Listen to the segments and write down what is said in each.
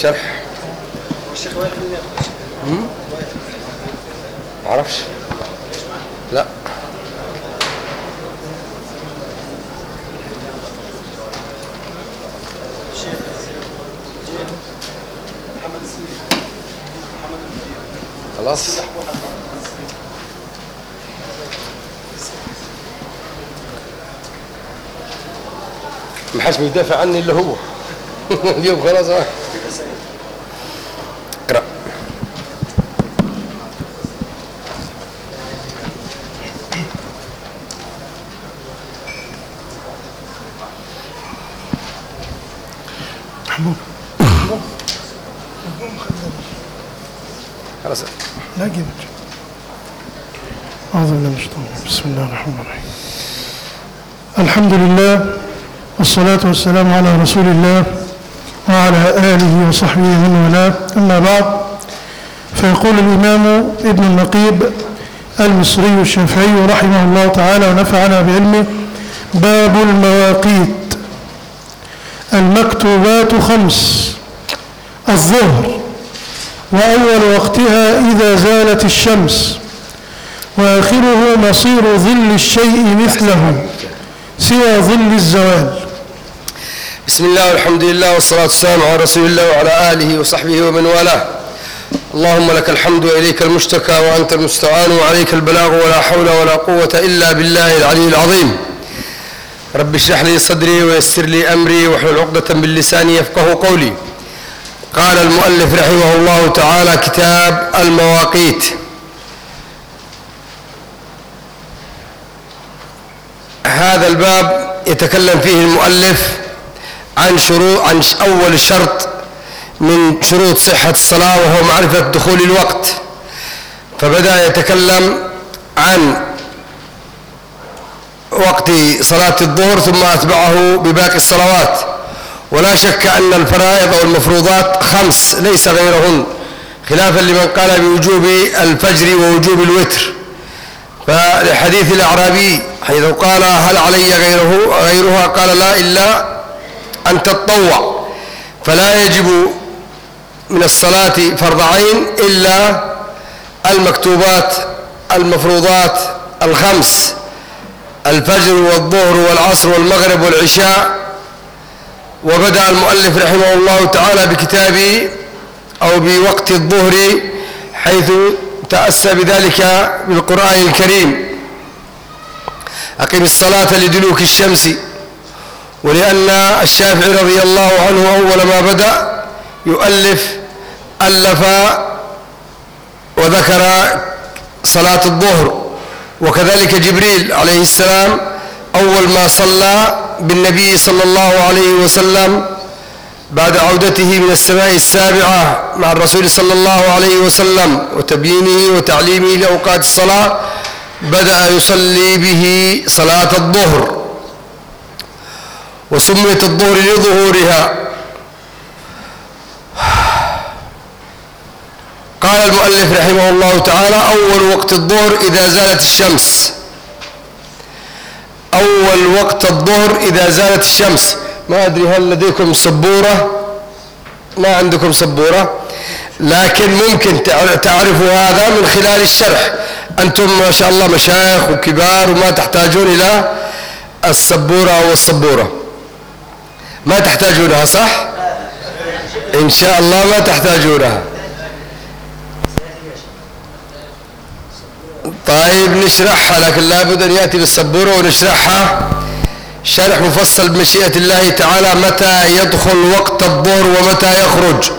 شرح الشيخ وائل معرفش. لا خلاص ما حدش بيدافع عني الا هو. اليوم خلاص. اقرأ. خلاص لا جبت. أعوذ بالله من الشيطان. بسم الله الرحمن الرحيم. الحمد لله والصلاة والسلام على رسول الله وعلى آله وصحبه ومن والاه. أما بعد، فيقول الإمام ابن النقيب المصري الشافعي رحمه الله تعالى ونفعنا بعلمه: باب المواقيت. المكتوبات 5: الظهر، وأول وقتها إذا زالت الشمس، وآخره مصير ظل الشيء مثله سوى ظل الزوال. بسم الله والحمد لله والصلاة والسلام على رسول الله وعلى آله وصحبه ومن والاه. اللهم لك الحمد وإليك المشتكى وأنت المستعان وعليك البلاغ ولا حول ولا قوة إلا بالله العلي العظيم. رب اشرح لي صدري ويسر لي أمري واحلل عقدة من لساني يفقه قولي. قال المؤلف رحمه الله تعالى: كتاب المواقيت. هذا الباب يتكلم فيه المؤلف عن أول شرط من شروط صحة الصلاة، وهو معرفة دخول الوقت. فبدأ يتكلم عن وقت صلاة الظهر ثم أتبعه بباقي الصلوات. ولا شك أن الفرائض والمفروضات 5 ليس غيرهن، خلافا لمن قال بوجوب الفجر ووجوب الوتر. فلحديث الأعرابي حيث قال: هل علي غيرها؟ قال: لا، إلا أن تتطوع. فلا يجب من الصلاة فرض عين إلا المكتوبات المفروضات 5: الفجر والظهر والعصر والمغرب والعشاء. وبدأ المؤلف رحمه الله تعالى بكتابه أو بوقت الظهر، حيث تأسى بذلك بالقرآن الكريم: أقم الصلاة لدلوك الشمس. ولأن الشافعي رضي الله عنه أول ما بدأ ألف وذكر صلاة الظهر. وكذلك جبريل عليه السلام أول ما صلى بالنبي صلى الله عليه وسلم بعد عودته من السماء السابعة مع الرسول صلى الله عليه وسلم وتبيينه وتعليمه لأوقات الصلاة، بدأ يصلي به صلاة الظهر. وسميت الظهر لظهورها. قال المؤلف رحمه الله تعالى: أول وقت الظهر إذا زالت الشمس. أول وقت الظهر إذا زالت الشمس. ما أدري هل لديكم سبورة؟ ما عندكم سبورة، لكن ممكن تعرفوا هذا من خلال الشرح. أنتم ما شاء الله مشايخ وكبار وما تحتاجون إلى السبورة أو السبورة، ما تحتاجونها، صح؟ إن شاء الله ما تحتاجونها. طيب نشرحها، لكن لابد أن يأتي بالسبورة ونشرحها شرح مفصل بمشيئة الله تعالى: متى يدخل وقت الظهر ومتى يخرج.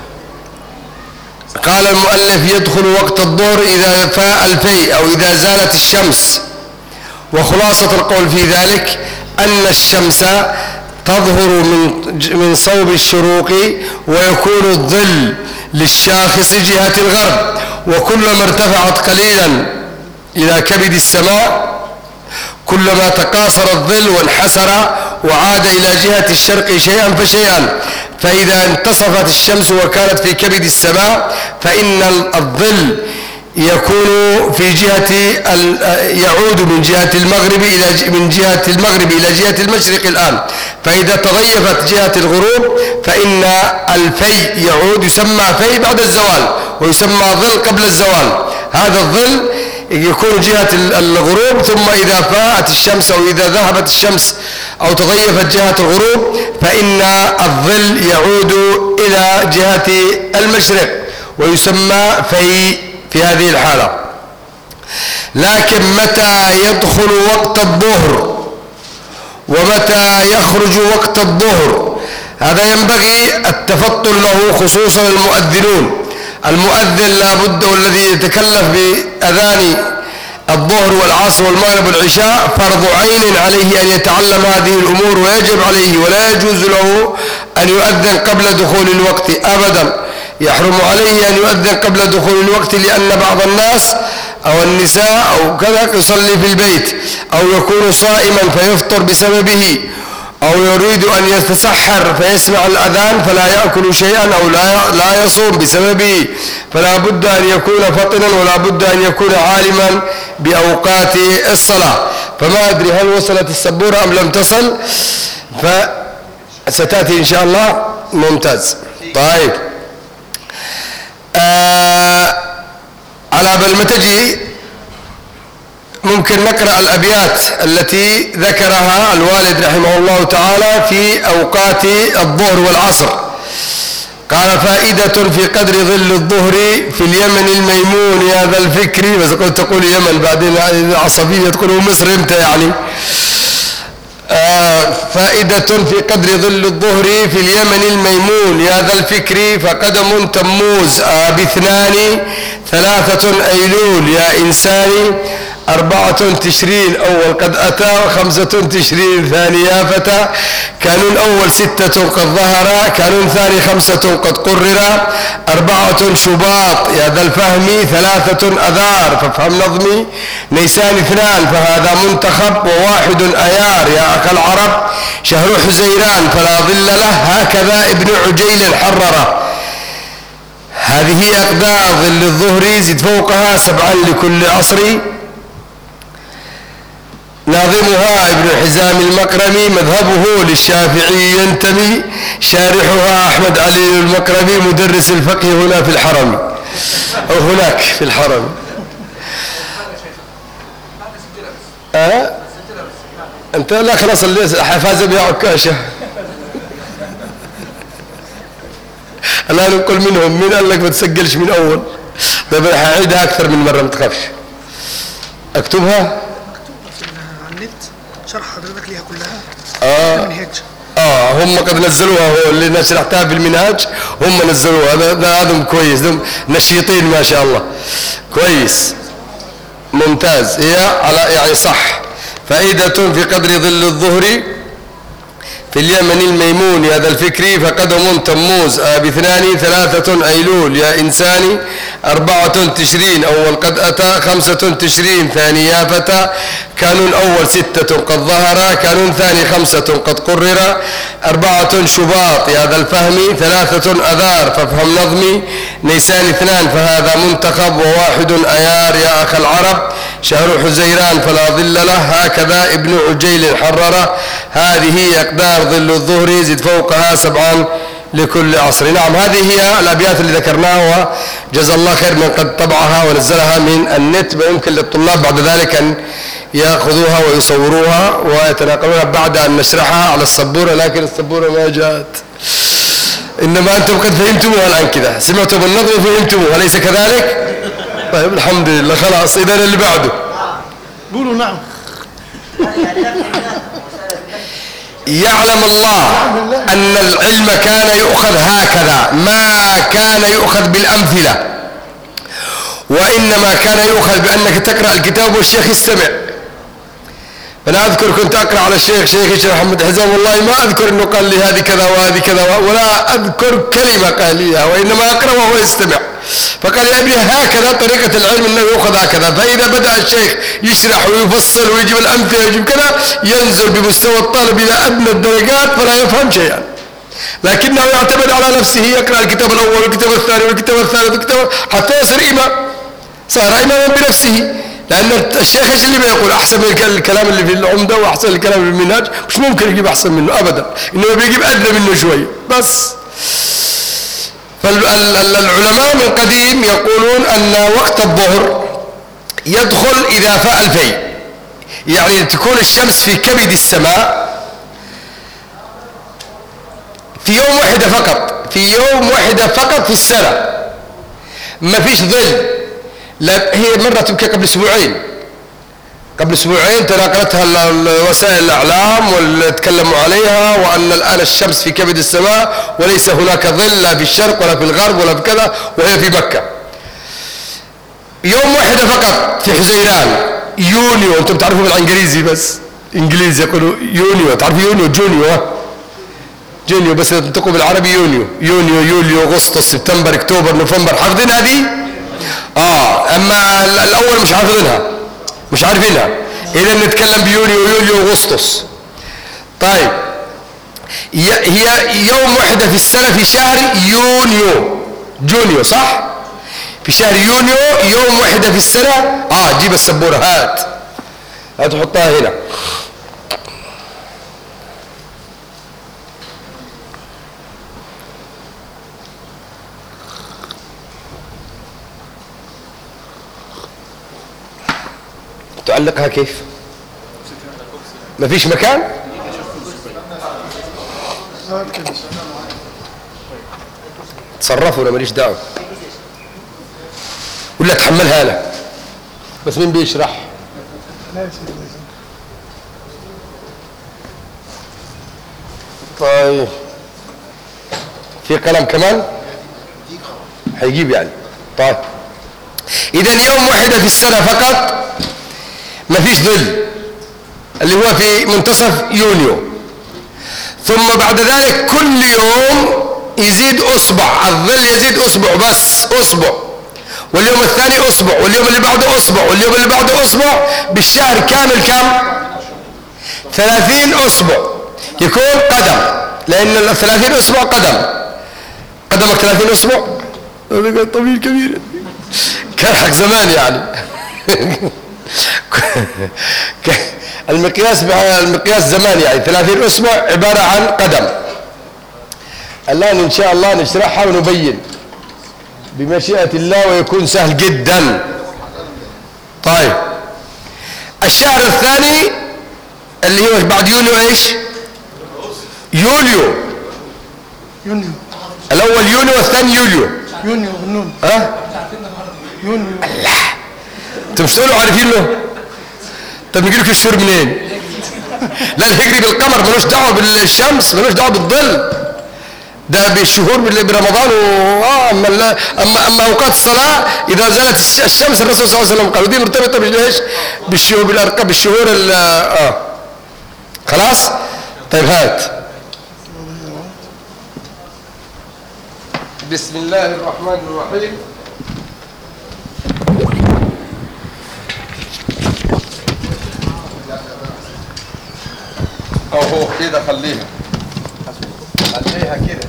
قال المؤلف: يدخل وقت الظهر إذا فاء الفيء أو إذا زالت الشمس. وخلاصة القول في ذلك أن الشمس تظهر من صوب الشروق، ويكون الظل للشاخص جهة الغرب. وكلما ارتفعت قليلا إلى كبد السماء كلما تقاصر الظل وانحسر وعاد إلى جهة الشرق شيئا فشيئا. فإذا انتصفت الشمس وكانت في كبد السماء فإن الظل يكون في جهة يعود من جهة المغرب إلى جهة المشرق الآن. فإذا تضيفت جهة الغروب فإن الفي يعود، يسمى في بعد الزوال ويسمى ظل قبل الزوال. هذا الظل يكون جهة الغروب، ثم إذا فاءت الشمس أو إذا ذهبت الشمس أو تضيفت جهة الغروب فإن الظل يعود إلى جهة المشرق ويسمى في هذه الحالة. لكن متى يدخل وقت الظهر ومتى يخرج وقت الظهر هذا ينبغي التفطن له، خصوصا المؤذنون. المؤذن لا بد والذي يتكلف بأذان الظهر والعصر والمغرب والعشاء فرض عين عليه أن يتعلم هذه الأمور، ويجب عليه ولا يجوز له أن يؤذن قبل دخول الوقت أبدا. يحرم عليه أن يؤذن قبل دخول الوقت، لأن بعض الناس أو النساء أو كذا يصلي في البيت أو يكون صائما فيفطر بسببه، أو يريد أن يتسحر فيسمع الأذان فلا يأكل شيئا أو لا يصوم بسببه. فلا بد أن يكون فطنا ولا بد أن يكون عالما بأوقات الصلاة. فما أدري هل وصلت السبورة أم لم تصل، فستأتي إن شاء الله. ممتاز. طيب على بل ما تجي ممكن نقرأ الأبيات التي ذكرها الوالد رحمه الله تعالى في أوقات الظهر والعصر. قال: فائدة في قدر ظل الظهر في اليمن الميمون يا ذا الفكر. بس قلت تقول يمن بعدين العصبية تقول مصر امتى يعني. فائدة في قدر ظل الظهر في اليمن الميمون يا ذا الفكر فقدم تموز باثنان 3 أيلول يا إنساني 4 تشرين أول قد أتى 5 تشرين ثانيا فتى كانون أول 6 قد ظهر كانون ثاني 5 قد قرر 4 شباط يا ذا الفهم 3 أذار فافهم نظمي نيسان 2 فهذا منتخب و1 أيار يا أخ العرب شهر حزيران فلا ظل له هكذا ابن عجيل حرره. هذه أقدار ظل الظهر زد فوقها 7 لكل عصر. ناظمها ابن حزام المكرمي مذهبه للشافعي ينتمي شارحها أحمد علي المكرمي مدرس الفقه هنا في الحرم أو هناك في الحرم. أنت لا خلاص حفاظ بها عكاشة. لا نقول منهم مين قال لك ما تسجلش من أول. طيب أنا هعيدها أكثر من مرة ما تخافش. أكتبها شرح حضرتك ليها كلها المنهاج. هم قد نزلوها، هو اللي الناس شرحتها في المنهاج هم نزلوها. هذا كويس، نشيطين ما شاء الله كويس ممتاز. هي على يعني صح. فائدة في قدر ظل الظهر في اليمن الميمون يا ذا الفكر فقدم تموز ب2 3 أيلول يا إنساني 4 تشرين أول قد أتى 5 تشرين ثاني يا فتى كانون أول 6 قد ظهر كانون ثاني 5 قد قرر 4 شباط يا ذا الفهم 3 أذار فافهم نظمي نيسان 2 فهذا منتخب و1 أيار يا أخ العرب شهر حزيران فلا ظل له هكذا ابن عجيل حرره. هذه أقدار ظل الظهر زد فوقها 7 لكل عصر. نعم هذه هي الأبيات اللي ذكرناها وجزا الله خير من قد طبعها ونزلها من النت. ويمكن للطلاب بعد ذلك أن يأخذوها ويصوروها ويتناقلونها بعد أن نشرحها على السبورة، لكن السبورة ما جاءت. إنما أنتم قد فهمتموها الآن كذا، سمعتم بالنظم وفهمتموها أليس كذلك؟ طيب الحمد لله خلاص. إذا اللي بعده قولوا نعم. يعلم الله أن العلم كان يؤخذ هكذا، ما كان يؤخذ بالأمثلة، وإنما كان يؤخذ بأنك تقرأ الكتاب والشيخ يستمع. فأنا أذكر كنت أقرأ على الشيخ محمد حزام والله ما أذكر أنه قال لي هذه كذا وهذه كذا ولا أذكر كلمة قال ليها، وإنما أقرأ وهو يستمع. فقال يا ابني هكذا طريقة العلم أنه يؤخذ هكذا. فإذا بدأ الشيخ يشرح ويفصل ويجيب الأمثلة ويجيب كذا ينزل بمستوى الطالب إلى أدنى الدرجات فلا يفهم شيئا، لكنه يعتمد على نفسه يقرأ الكتاب الأول والكتاب الثاني والكتاب الثالث والكتاب حتى يصير إمام. صار إماما بنفسه، لأن الشيخ إيش اللي بيقول أحسن من الكلام اللي في العمدة وأحسن من الكلام اللي في المنهاج، مش ممكن يجيب أحسن منه أبدا، إنما بيجيب أدنى منه شوي بس. فالعلماء من قديم يقولون أن وقت الظهر يدخل إذا فاء الفي، يعني تكون الشمس في كبد السماء في يوم واحدة فقط، في يوم واحدة فقط في السنة، ما فيش ظل. لا، هي مرة تبكي قبل أسبوعين تناقلتها وسائل الإعلام واللي تكلموا عليها، وأن الآن الشمس في كبد السماء وليس هناك ظل لا في الشرق ولا في الغرب ولا في كذا، وهي في مكة يوم واحدة فقط في حزيران يونيو. أنتم بتعرفوا بالإنجليزي، بس إنجليزي يقولوا يونيو، تعرفوا يونيو جونيو، بس تنطقوا بالعربي يونيو، يوليو، أغسطس، سبتمبر، أكتوبر، نوفمبر، حافظين هذه؟ أما الأول مش عارفينها. إذا نتكلم بيونيو، يوليو، أغسطس. طيب، هي يوم واحدة في السنة في شهر جونيو، صح؟ في شهر يونيو يوم واحدة في السنة. جيب السبورة، هات تحطها هنا. تعلقها كيف؟ ما فيش مكان؟ تصرفوا، انا ماليش دعوه. ولا تحملها انا، بس مين بيشرح؟ طيب، في قلم كمان هيجيب يعني. طيب، اذا يوم واحدة في السنة فقط ما فيش ظل، اللي هو في منتصف يونيو. ثم بعد ذلك كل يوم يزيد أسبوع، الظل يزيد أسبوع، بس أسبوع، واليوم الثاني أسبوع، واليوم اللي بعده أسبوع، واليوم اللي بعده أسبوع، بالشهر كامل كم؟ 30 أسبوع يكون قدم، لأن 30 أسبوع قدمك 30 أسبوع طويل كبير، كان حق زمان يعني. المقياس زمان يعني 30 أسبوع عبارة عن قدم. الآن إن شاء الله نشرحها ونبين بمشيئة الله، ويكون سهل جدا. طيب، الشهر الثاني اللي هو بعد يونيو ايش؟ يوليو. الأول يونيو والثاني يوليو. بالنون. يونيو. الله، انتم شلون عارفين له؟ طب نجي لك الشهور منين؟ لا، الهجري بالقمر ملوش دعوه بالشمس، ملوش دعوه بالظل، ده بالشهور برمضان اما اوقات الصلاه اذا زالت الشمس، الرسول صلى الله عليه وسلم قال، ودي مرتبطه بايش؟ بالشهور، بالارقام، بالشهور خلاص. طيب، هات. بسم الله الرحمن الرحيم. اهو كده، خليها كده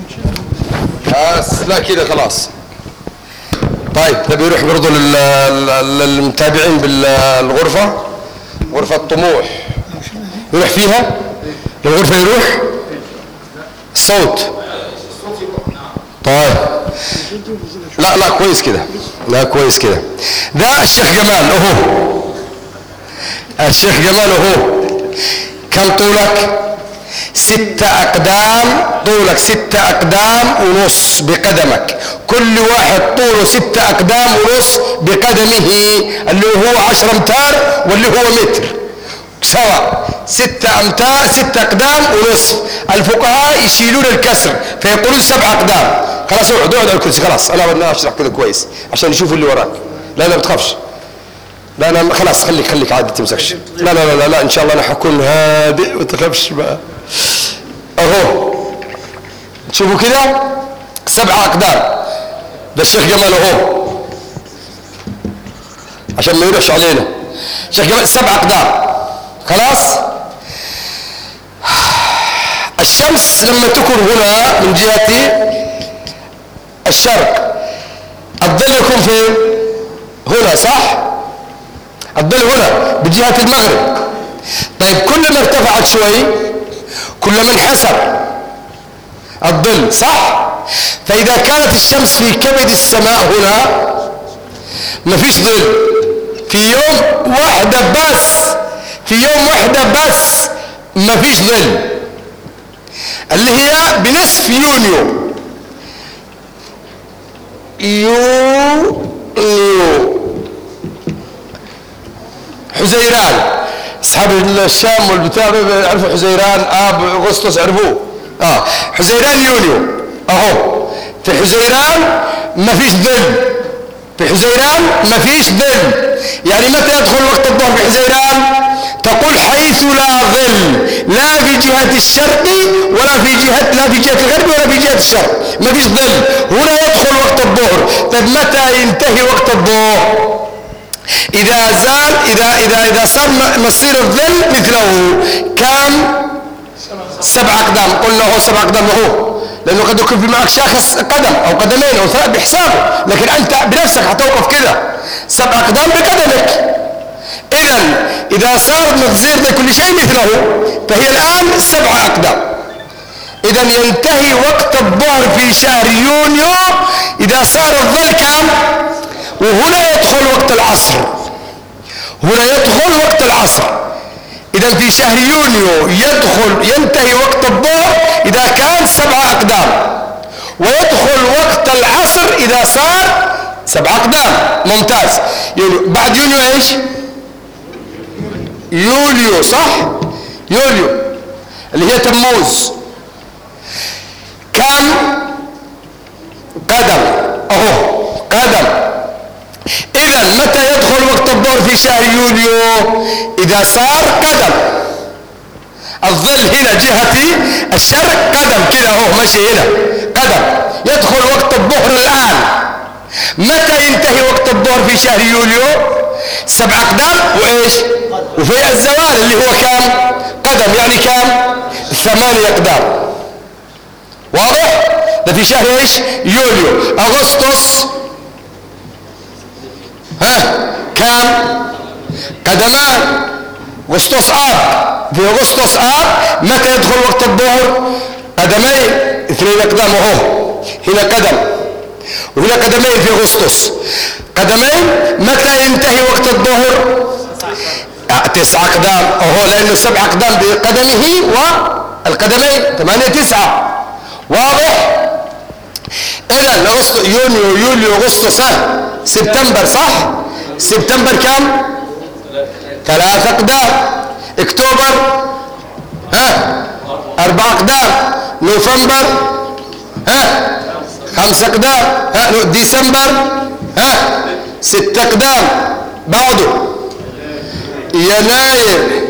بس، لا كده خلاص. طيب، ده يروح برضه للمتابعين بالغرفة، غرفة طموح، يروح فيها الغرفة، يروح الصوت. طيب، لا كويس كده، لا كويس كده. ده الشيخ جمال اهو، الشيخ جمال اهو. كم طولك؟ 6 أقدام، طولك 6 أقدام ونص بقدمك، كل واحد طوله 6 أقدام ونص بقدمه، اللي هو 10 أمتار واللي هو متر سواء. 6 أمتار، 6 أقدام ونص. الفقهاء يشيلون الكسر فيقولون 7 أقدام. خلاص، اقعد على الكرسي، خلاص انا اشرح كده كويس عشان يشوفوا اللي وراك. لا ما تخافش، لا خلاص، خليك عادي، تمسكش. لا ان شاء الله انا حكون هادئ، ما تخافش بقى. اهو تشوفوا كده 7 أقدام. ده الشيخ جمال اهو، عشان ما يروحش علينا. الشيخ جمال 7 أقدام. خلاص، الشمس لما تكون هنا من جهة الشرق، الظل يكون فين؟ هنا صح؟ الظل هنا بجهة المغرب. طيب كل ما ارتفعت شوي كل ما انحسر الظل صح؟ فإذا كانت الشمس في كبد السماء هنا ما فيش ظل في يوم واحدة بس، في يوم واحدة بس ما فيش ظل، اللي هي بنصف يونيو. حزيران، اصحاب الشام والبتاع يعرفوا حزيران، اب اغسطس عرفوه. حزيران يونيو اهو. في حزيران ما فيش ظل، في حزيران ما فيش ظل. يعني متى يدخل وقت الظهر في حزيران؟ تقول حيث لا ظل، لا في جهة الشرق ولا في جهة، لا في جهة الغرب ولا في جهة الشرق، ما فيش ظل. هنا يدخل وقت الظهر. طيب متى ينتهي وقت الظهر؟ إذا زال إذا صار مصير الظل مثله كم؟ 7 أقدام. قلنا هو 7 أقدام هو، لأنه قد يكون في معك شاخص قدم أو قدمين أو 3 بحسابه، لكن أنت بنفسك هتوقف كده 7 أقدام بقدمك. إذا صار مصير ده كل شيء مثله فهي الآن 7 أقدام. إذا ينتهي وقت الظهر في شهر يونيو إذا صار الظل كم؟ وهنا يدخل وقت العصر، هنا يدخل وقت العصر. إذا في شهر يونيو ينتهي وقت الظهر إذا كان 7 أقدام، ويدخل وقت العصر إذا صار 7 أقدام. ممتاز. بعد يونيو إيش؟ يوليو صح؟ يوليو اللي هي تموز. كم قدم؟ أهو قدم. إذا متى يدخل وقت الظهر في شهر يوليو؟ إذا صار قدم. الظل هنا جهة الشرق قدم كده اهو ماشي هنا قدم. يدخل وقت الظهر الآن. متى ينتهي وقت الظهر في شهر يوليو؟ 7 أقدام وإيش؟ وفي الزوال اللي هو كام؟ قدم، يعني كام؟ 8 أقدام. واضح؟ ده في شهر إيش؟ يوليو. أغسطس كام؟ قدمان. أغسطس آب. في أغسطس آب متى يدخل وقت الظهر؟ قدمين 2 أقدام اهو. هنا قدم وهنا قدمين في أغسطس. قدمين. متى ينتهي وقت الظهر؟ 9 أقدام اهو، لأنه 7 أقدام بقدمه والقدمين 8 9. واضح؟ إذا يونيو يوليو أغسطس سبتمبر صح؟ سبتمبر كم؟ 3 أقدام. اكتوبر 4 أقدام. نوفمبر 5 أقدام. ديسمبر 6 أقدام. بعده يناير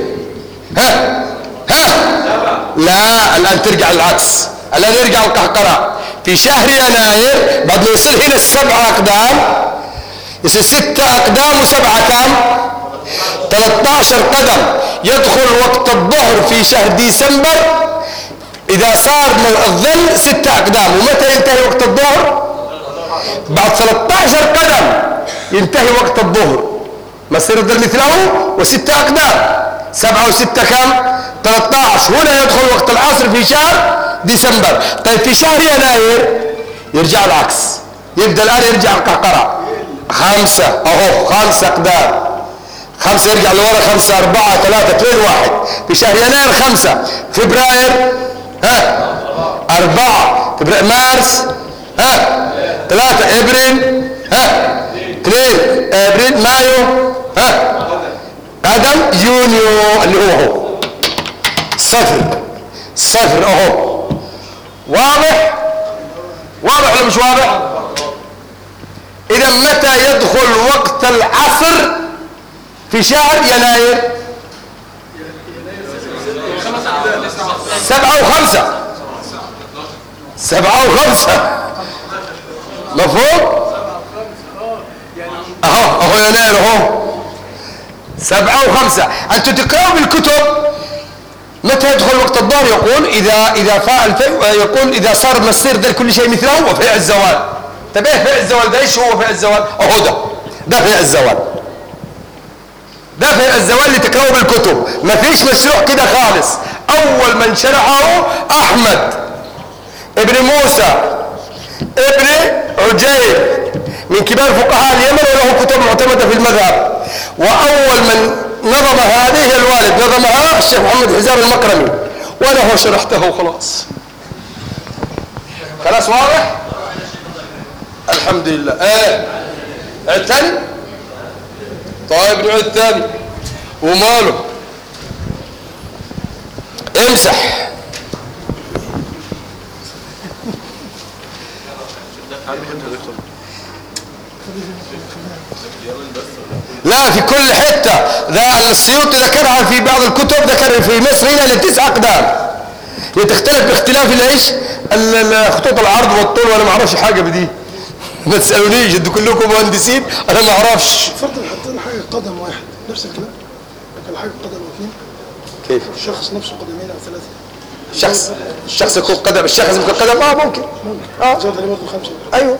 لا، الآن ترجع العكس، الآن يرجع القهقرة. في شهر يناير بعد ما يصير هنا 7 أقدام يصير 6 أقدام و7 كم؟ 13 قدم. يدخل وقت الظهر في شهر ديسمبر إذا صار الظل 6 أقدام. ومتى ينتهي وقت الظهر؟ بعد 13 قدم ينتهي وقت الظهر. مصير الظل مثله و6 أقدام. 7 و6 كم؟ 13. هنا يدخل وقت العصر في شهر ديسمبر. طيب في شهر يناير يرجع العكس، يبدأ الآن يرجع القهقرة. 5 اهو 5 أقدام. 5 يرجع لورا 5 4 3 2 1. في شهر يناير 5. فبراير 4. مارس 3. ابريل 2. ابريل مايو قدم. يونيو اللي هو 0 اهو. واضح؟ واضح ولا مش واضح؟ إذا متى يدخل وقت العصر في شهر يناير؟ 7 و5. 7 و5 مفهوم؟ اهو يناير اهو 7 و5. أنتم تقرأوا بالكتب متى يدخل وقت الظهر؟ يقول إذا فاء يقول إذا صار مصير ذل كل شيء مثله وفيع الزوال. طيب ايه فيع الزوال ده؟ ايش هو فيع الزوال؟ اهو ده في الزوال، ده في الزوال لتقرأوا بالكتب، ما فيش مشروع كده خالص. اول من شرحه احمد ابن موسى ابن عجيب من كبار فقهاء اليمن، وله كتب معتمدة في المذهب. واول من نظم هذه الوالد نظمها الشيخ محمد حزام المكرمي، وانا هو شرحته خلاص. خلاص واضح؟ الحمد لله. عيد ثاني؟ طيب نعيد ثاني وماله. امسح. لا، في كل حتة. ذا السيوطي ذكرها في بعض الكتب، ذكر في مصر هنا ل9 أقدام. هي تختلف باختلاف الايش؟ خطوط العرض والطول، وانا ما اعرفش حاجه بدي. ما تسالونيش، انتوا كلكم مهندسين، انا ما اعرفش. فرض حطينا حاجه قدم واحد نفس الكلام، كان حاجه قدم واثنين. كيف؟ الشخص نفسه قدمين او 3. الشخص يكون قدم، الشخص يكون قدم. ممكن. زاد عليه برضه 5. ايوه.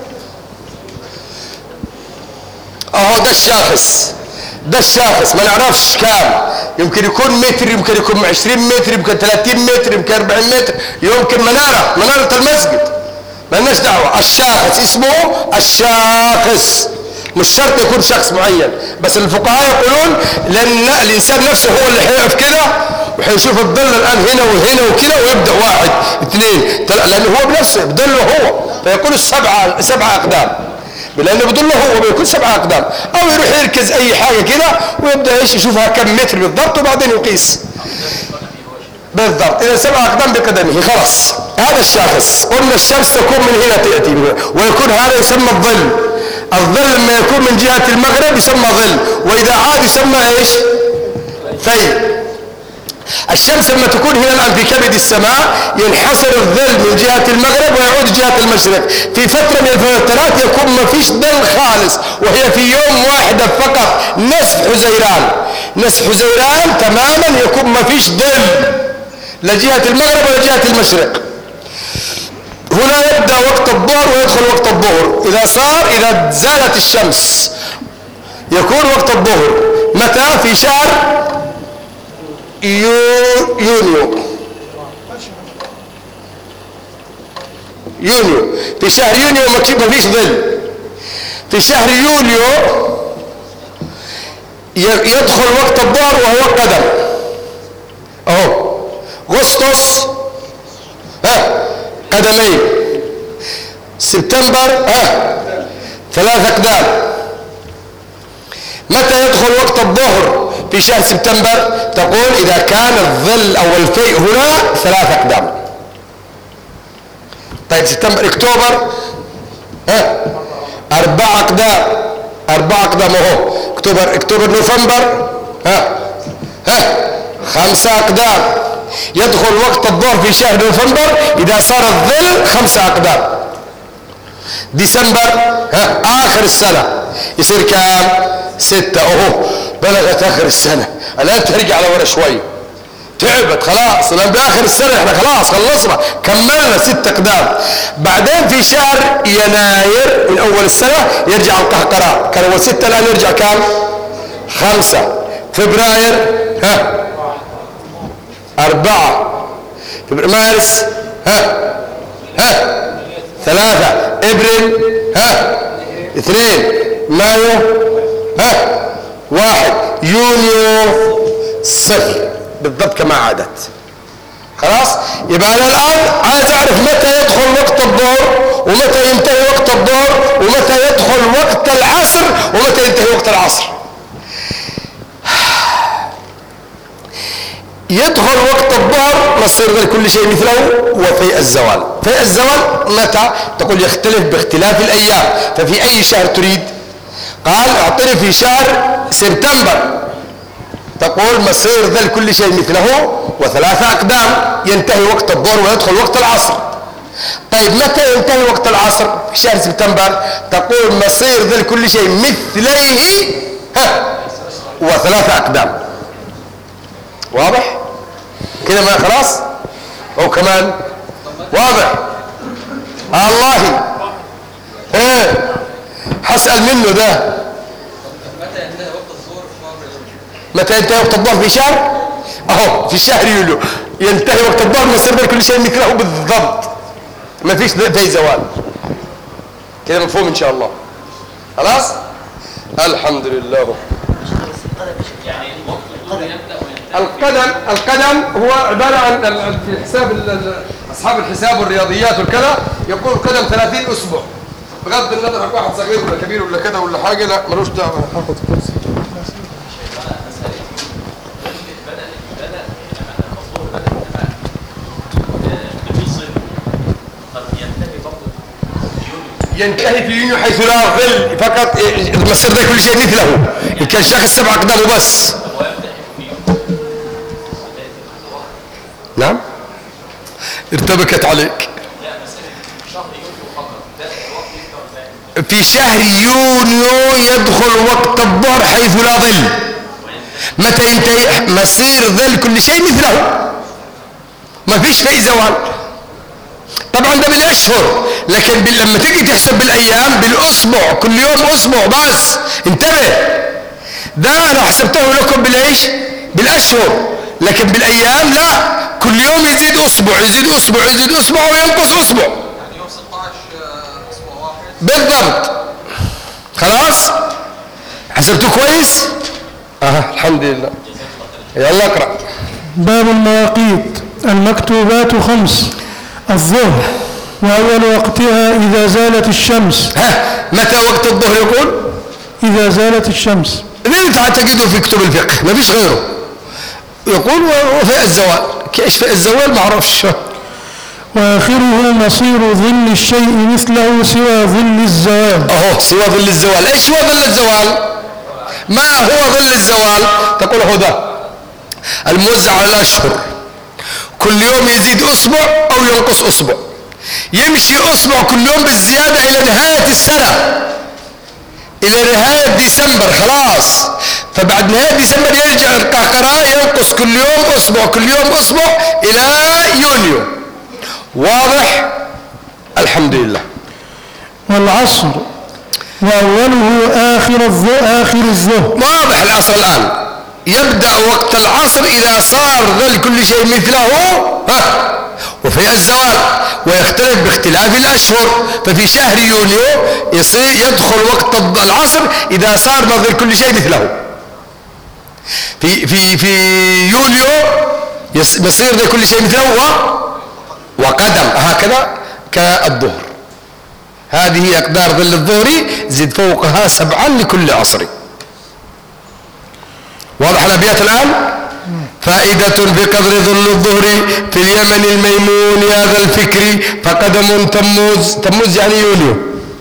ده الشاخص. ده الشاخص ما نعرفش كام، يمكن يكون متر، يمكن يكون 20 متر، يمكن 30 متر، يمكن 40 متر، يمكن منارة المسجد، ما لناش دعوة. الشاخص اسمه الشاخص، مش شرط يكون شخص معين. بس الفقهاء يقولون لأن الإنسان نفسه هو اللي حيقف كده وحيشوف الظل الآن هنا وهنا وكده، ويبدأ 1 2 3، لأنه هو بنفسه بظله هو، فيكون 7 أقدام، لأنه بضله هو بيكون 7 أقدام. أو يروح يركز أي حاجة كده ويبدأ يشوفها كم متر بالضبط، وبعدين يقيس بالضبط. إذا 7 أقدام بقدمه خلاص. هذا الشاخص. قلنا الشمس تكون من هنا تأتي، ويكون هذا يسمى الظل. الظل لما يكون من جهة المغرب يسمى ظل، وإذا عاد يسمى إيش؟ في. الشمس لما تكون هنا الآن في كبد السماء ينحصر الظل من جهة المغرب ويعود جهة المشرق. في فترة من الفترات يكون ما فيش ظل خالص، وهي في يوم واحدة فقط، نصف حزيران تماما يكون ما فيش ظل لا جهة المغرب ولا جهة المشرق. هنا يبدأ وقت الظهر ويدخل وقت الظهر. إذا زالت الشمس يكون وقت الظهر متى؟ في شهر يونيو. في شهر يونيو ما فيش ظل. في شهر يوليو يدخل وقت الظهر وهو قدم. أغسطس قدمين. سبتمبر 3 أقدام. متى يدخل وقت الظهر في شهر سبتمبر؟ تقول إذا كان الظل أو الفيء هنا 3 أقدام. طيب سبتمبر. اكتوبر 4 أقدام. 4 أقدام اكتوبر نوفمبر 5 أقدام. يدخل وقت الظهر في شهر نوفمبر إذا صار الظل 5 أقدام. ديسمبر آخر السنة يصير كام؟ 6. بلغت آخر السنة، الآن ترجع لورا شوي، تعبت خلاص، الآن بآخر السنة احنا خلاص خلصنا، كملنا 6 أقدام. بعدين في شهر يناير من أول السنة يرجع القهقرة، كان أول 6 الآن يرجع كام؟ 5. فبراير 4. مارس 3. ابريل 2. مايو 1. يونيو 0 بالضبط كما عادت. خلاص. يبقى انا الان عايز اعرف متى يدخل وقت الظهر ومتى ينتهي وقت الظهر ومتى يدخل وقت العصر ومتى ينتهي وقت العصر. يدخل وقت الظهر مصير كل شيء مثله وفي الزوال. في الزوال متى؟ تقول يختلف باختلاف الأيام. ففي أي شهر تريد؟ قال اعطني في شهر سبتمبر. تقول مصير ذل كل شيء مثله و3 أقدام، ينتهي وقت الظهر ويدخل وقت العصر. طيب متى ينتهي وقت العصر في شهر سبتمبر؟ تقول مصير ذل كل شيء مثليه و3 أقدام. واضح كده؟ ما خلاص او كمان واضح. الله حسأل منه ده متى ينتهي وقت الظهر في شهر؟ اهو في شهر يوليو ينتهي وقت الظهر يصير كل شيء مثله بالضبط، ما فيش في زوال كده. مفهوم ان شاء الله؟ خلاص الحمد لله. القدم هو عبارة عن في حساب أصحاب الحساب والرياضيات والكذا يقول القدم 30 أسبوع، بغض النظر عن واحد صغير ولا كبير ولا كذا ولا حاجة، لا ملوش دعوة. هاخد كرسي. ينتهي في يونيو حيث لا ظل فقط، المصير ده كل شيء مثله، إن كان شخص 7 أقدامه بس. نعم ارتبكت عليك. في شهر يونيو يدخل وقت الظهر حيث لا ظل. متى ينتهي؟ مصير ظل كل شيء مثله، ما فيش فيه زوال. طبعا ده بالاشهر، لكن لما تيجي تحسب بالايام بالاسبوع، كل يوم اسبوع بس. انتبه، ده انا حسبته لكم بالايش؟ بالاشهر، لكن بالايام لا، كل يوم يزيد اسبوع يزيد اسبوع يزيد اسبوع وينقص اسبوع. يعني يوم 16 اسبوع واحد بالضبط. خلاص حسبته كويس؟ الحمد لله. يلا اقرا. باب المواقيت. المكتوبات 5: الظهر وأول وقتها إذا زالت الشمس. متى وقت الظهر يقول؟ إذا زالت الشمس. اللي تعتقده في كتب الفقه ما فيش غيره. يقول وفي الزوال. كيش في الزوال ما اعرفش. وآخره مصير ظل الشيء مثله سوى ظل الزوال. سوى ظل الزوال. ايش هو ظل الزوال؟ ما هو ظل الزوال؟ تقول هو ده الموزع على الاشهر، كل يوم يزيد اسبوع او ينقص اسبوع، يمشي اسبوع كل يوم بالزيادة الى نهاية السنة، الى نهاية ديسمبر. خلاص، فبعد نهاية ديسمبر يرجع القهقراء ينقص كل يوم اسبوع كل يوم اسبوع الى يونيو. واضح؟ الحمد لله. والعصر وأوله آخر الظهر. واضح العصر الآن. يبدأ وقت العصر إذا صار ظل كل شيء مثله وفي الزوال، ويختلف باختلاف الأشهر. ففي شهر يونيو يدخل وقت العصر إذا صار ظل كل شيء مثله. في يوليو يصير ظل كل شيء مثله وقدم هكذا كالظهر. هذه أقدار ظل الظهر، زد فوقها 7 لكل عصر. واضح الأبيات الآن؟ فائدة بقدر ظل الظهر في اليمن الميمون يا ذا الفكر، فقدم تموز يعني يوليو،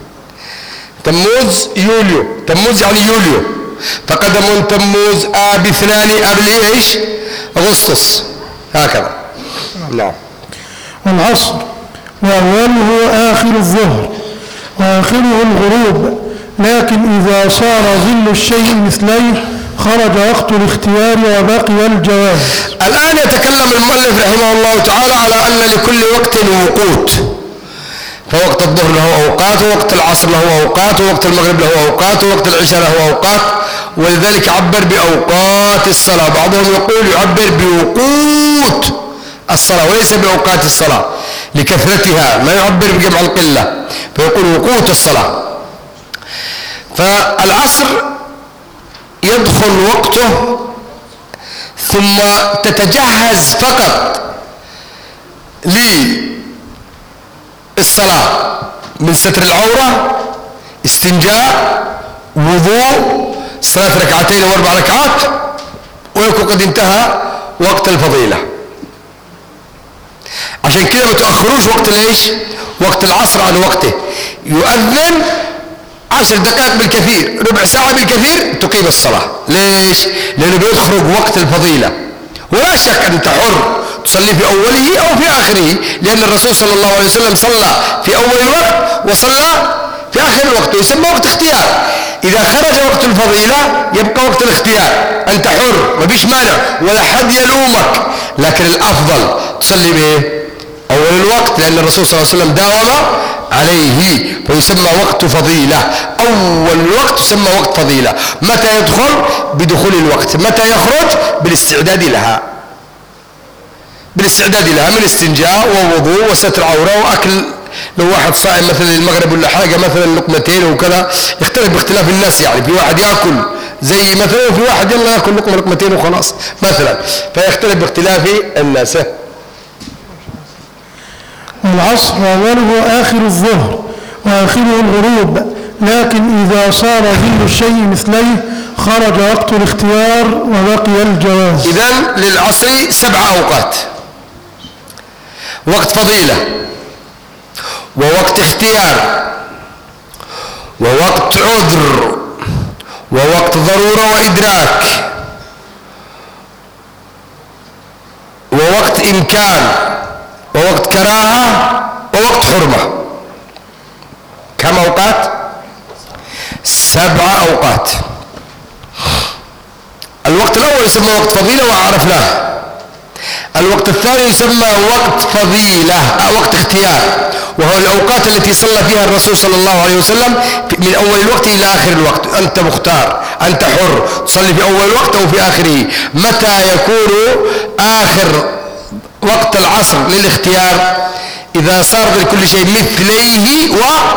تموز يعني يوليو، فقدم تموز آب 2 قبل ايش؟ أغسطس. هكذا. نعم. والعصر وأوله آخر الظهر وآخره الغروب، لكن إذا صار ظل الشيء مثليه خرج وقت الاختيار وبقي الجواز. الآن يتكلم المؤلف رحمه الله تعالى على أن لكل وقت وقوت، فوقت الظهر له أوقات، ووقت العصر له أوقات، ووقت المغرب له أوقات، ووقت العشاء له أوقات، ولذلك عبر بأوقات الصلاة. بعضهم يعبر بوقوت الصلاة وليس بأوقات الصلاة لكثرتها، ما يعبر بجمع القلة، فيقول وقوت الصلاة. فالعصر يدخل وقته ثم تتجهز فقط للصلاة من ستر العورة، استنجاء، وضوء، صلاة 2 أو 4 ركعات، ويكون قد انتهى وقت الفضيلة. عشان كده ما تأخروش وقت الايش؟ وقت العصر عن وقته. يؤذن 10 دقائق بالكثير، ربع ساعة بالكثير تقيم الصلاة. ليش؟ لأنه بيخرج وقت الفضيلة. ولا شك أنت حر تصلي في أوله أو في آخره، لأن الرسول صلى الله عليه وسلم صلى في أول الوقت وصلى في آخر الوقت، يسمى وقت اختيار. إذا خرج وقت الفضيلة يبقى وقت الاختيار، أنت حر ما فيش مانع ولا حد يلومك، لكن الأفضل تصلي بإيه؟ أول الوقت، لأن الرسول صلى الله عليه وسلم داوم عليه، فيسمى وقت فضيلة. أول الوقت يسمى وقت فضيلة. متى يدخل؟ بدخول الوقت. متى يخرج؟ بالاستعداد لها، بالاستعداد لها من استنجاء ووضوء وستر عورة وأكل. لو واحد صائم مثلا المغرب ولا حاجة مثلا لقمتين وكذا، يختلف باختلاف الناس. يعني في واحد يأكل زي مثلا، وفي واحد يلا يأكل لقمتين وخلاص مثلا، فيختلف باختلاف الناس. والعصر أوله آخر الظهر وآخره الغروب، لكن إذا صار ظل الشيء مثليه خرج وقت الاختيار وبقي الجواز. إذن للعصر 7 أوقات: وقت فضيلة، ووقت اختيار، ووقت عذر، ووقت ضرورة وإدراك، ووقت إمكان، ووقت كراهة، ووقت حرمة. كم أوقات؟ 7 أوقات. الوقت الأول يسمى وقت فضيلة وعرفناه. الوقت الثاني يسمى وقت فضيلة، وقت اختيار، وهو الأوقات التي صلى فيها الرسول صلى الله عليه وسلم من أول الوقت إلى آخر الوقت. أنت مختار، أنت حر، تصلي في أول الوقت أو في آخره. متى يكون آخر وقت العصر للاختيار؟ إذا صار لكل شيء مثليه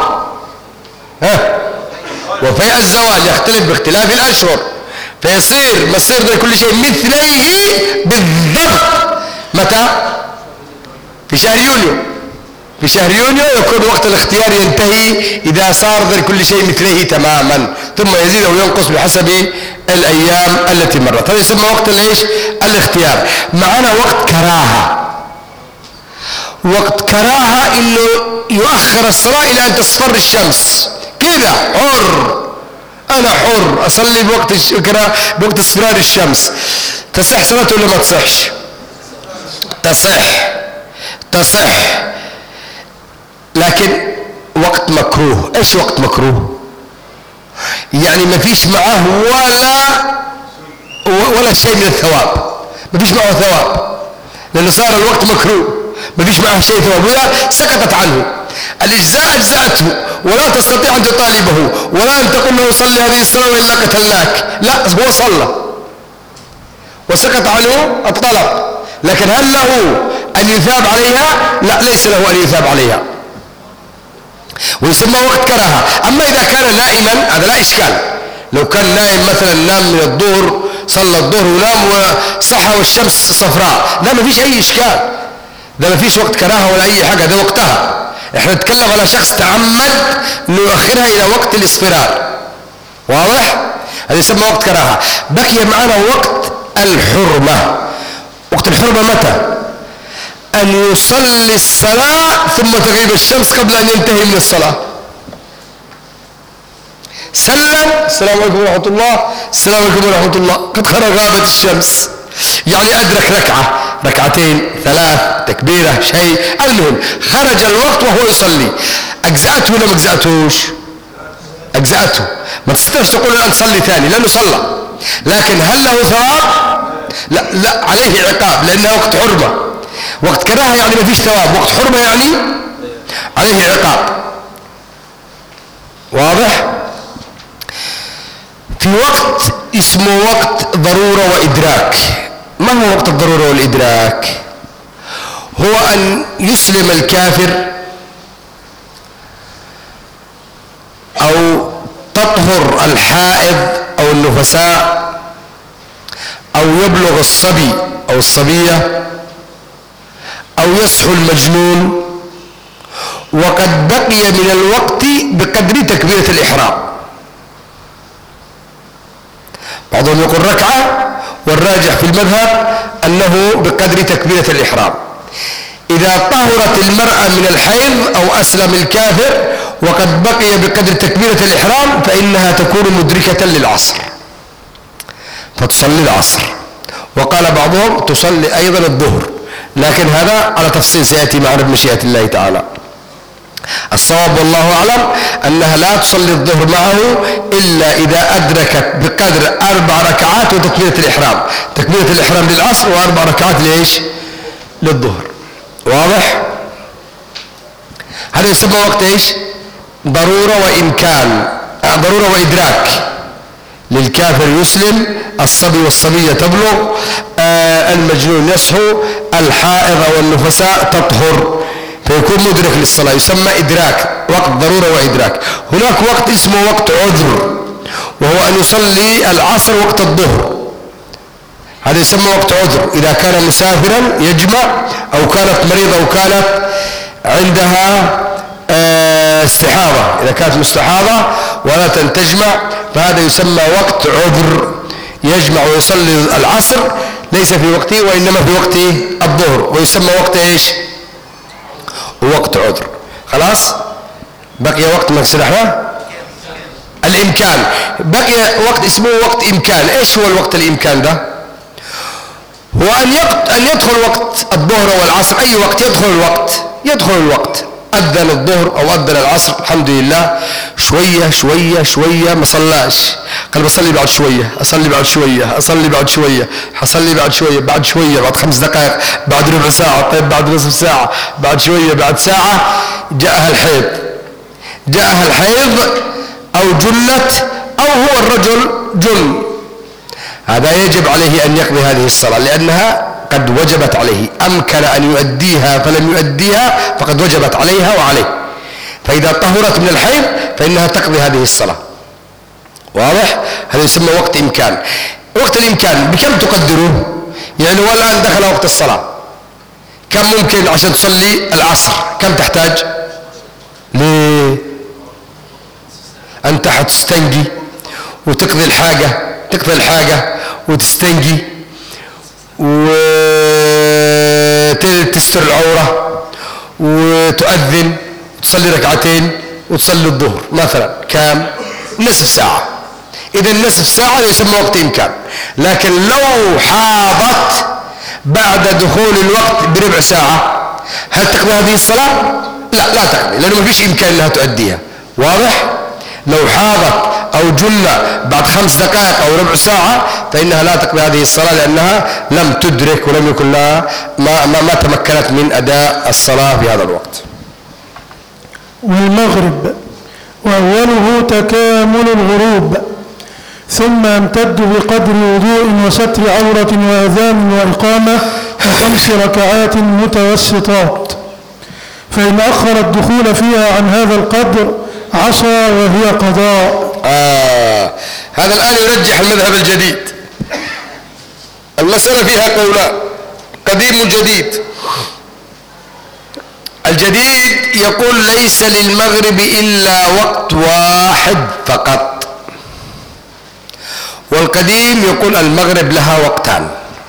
وفيء الزوال، يختلف باختلاف الأشهر، فيصير مصير لكل شيء مثليه بالضبط. متى؟ في شهر يونيو. في شهر يونيو يكون وقت الاختيار ينتهي إذا صار لكل شيء مثليه تماما، ثم يزيد أو ينقص بحسب الأيام التي مرت. هذا يسمى وقت الاختيار. معنا وقت كراهة. وقت كراهة إنه يؤخر الصلاة إلى أن تصفر الشمس كذا، حر، أنا حر أصلي بوقت اصفرار الشمس. تصح صلاته ولا ما تصحش؟ تصح، لكن وقت مكروه. إيش وقت مكروه؟ يعني ما فيش معه ولا شيء من الثواب، ما فيش معه ثواب، لأنه صار الوقت مكروه، ما فيش معه شيء ثواب، ولا سقطت عنه الإجزاء، أجزأته، ولا تستطيع أن تطالبه، ولا أن تقول له صلي هذه الصلاة وإلا قتلناك. لا، هو صلى وسقط عنه الطلب، لكن هل له أن يثاب عليها؟ لا، ليس له أن يثاب عليها، ويسمى وقت كراهة. أما إذا كان نائما هذا لا إشكال. لو كان نائم مثلا، نام من الظهر، صلى الظهر ونام وصحى والشمس صفراء، لا، ما فيش أي إشكال، ده ما فيش وقت كراهة ولا أي حاجة، ده وقتها. احنا نتكلم على شخص تعمد انه يؤخرها الى وقت الاصفرار، واضح؟ هذا يسمى وقت كراهة. بقي معنا وقت الحرمة. وقت الحرمة متى؟ ان يصلي الصلاة ثم تغيب الشمس قبل ان ينتهي من الصلاة. سلم، السلام عليكم ورحمة الله، السلام عليكم ورحمة الله، قد غابت الشمس، يعني أدرك ركعة، ركعتين، 3 تكبيرة، شيء، المهم خرج الوقت وهو يصلي. أجزأته ولا ما أجزأتوش؟ أجزأته. ما تستطيعش تقول الآن صلي ثاني لأنه صلى، لكن هل له ثواب؟ لا، عليه عقاب لأنه وقت حرمة. وقت كراهة يعني ما فيش ثواب، وقت حرمة يعني عليه عقاب، واضح؟ في وقت اسمه وقت ضرورة وإدراك. ما هو وقت الضرورة والإدراك؟ هو أن يسلم الكافر أو تطهر الحائض أو النفساء أو يبلغ الصبي أو الصبية أو يصحو المجنون، وقد بقي من الوقت بقدر تكبيرة الإحرام. بعضهم يقول ركعة، والراجح في المذهب أنه بقدر تكبيرة الإحرام. إذا طهرت المرأة من الحيض أو أسلم الكافر وقد بقي بقدر تكبيرة الإحرام فإنها تكون مدركة للعصر فتصلي العصر. وقال بعضهم تصلي أيضا الظهر، لكن هذا على تفصيل سيأتي معنا بمشيئة الله تعالى. الصواب والله أعلم أنها لا تصلي الظهر معه إلا إذا أدركت بقدر 4 ركعات وتكبيرة الإحرام. تكبيرة الإحرام للعصر و4 ركعات ليش؟ للظهر. واضح؟ هذا يسمى وقت ايش؟ ضرورة وإمكان، ضرورة وإدراك. للكافر يسلم، الصبي والصبية تبلغ، المجنون يصحو، الحائض والنفساء تطهر، فيكون مدرك للصلاة، يسمى إدراك، وقت ضرورة وإدراك. هناك وقت اسمه وقت عذر، وهو أن يصلي العصر وقت الظهر، هذا يسمى وقت عذر. إذا كان مسافرا يجمع، أو كانت مريضة أو كانت عندها استحاضة، إذا كانت مستحاضة ولا تجمع فهذا يسمى وقت عذر، يجمع ويصلي العصر ليس في وقته وإنما في وقت الظهر، ويسمى وقت ايش؟ وقت عذر. خلاص بقي وقت ما احنا الإمكان، بقي وقت اسمه وقت إمكان. ايش هو الوقت الإمكان ده؟ هو أن يدخل وقت الظهر والعصر، أي وقت يدخل الوقت، أذن الظهر أو أذن العصر، الحمد لله، شوية شوية شوية ما صلاش، قال بصلي بعد شوية، أصلي بعد شوية، أصلي بعد شوية، حصلي بعد شوية، بعد شوية، بعد 5 دقائق، بعد ربع ساعة، طيب بعد نصف ساعة، بعد شوية، بعد ساعة، جاءها الحيض أو جلت أو هو الرجل جن، هذا يجب عليه أن يقضي هذه الصلاة لأنها قد وجبت عليه، أمكن أن يؤديها فلم يؤديها فقد وجبت عليها وعليه، فإذا طهرت من الحيض فإنها تقضي هذه الصلاة. واضح؟ هذا يسمى وقت إمكان. وقت الإمكان بكم تقدروه؟ يعني هو الآن دخل وقت الصلاة، كم ممكن عشان تصلي العصر؟ كم تحتاج؟ ليه؟ أنت حتستنجي وتقضي الحاجة وتستنجي وتستر العورة وتؤذن وتصلي ركعتين وتصلي الظهر مثلا، كم؟ نصف ساعة. إذا نصف ساعة يسمى وقت إمكان. لكن لو حاضت بعد دخول الوقت بربع ساعة هل تقضي هذه الصلاة؟ لا تقضي، لأنه ما فيش إمكان أنها تؤديها. واضح؟ لو حاضت أو جل بعد 5 دقائق أو ربع ساعة فإنها لا تقضي هذه الصلاة، لأنها لم تدرك ولم يكن لها ما تمكنت من أداء الصلاة في هذا الوقت. والمغرب وأوله تكامل الغروب، ثم يمتد بقدر وضوء وستر عورة وأذان وإقامة و5 ركعات متوسطات، فإن أخر الدخول فيها عن هذا القدر عصى وهي قضاء. هذا الآن يرجح المذهب الجديد. المسألة فيها قولان، قديم وجديد. الجديد يقول ليس للمغرب إلا وقت واحد فقط، والقديم يقول المغرب لها وقتان.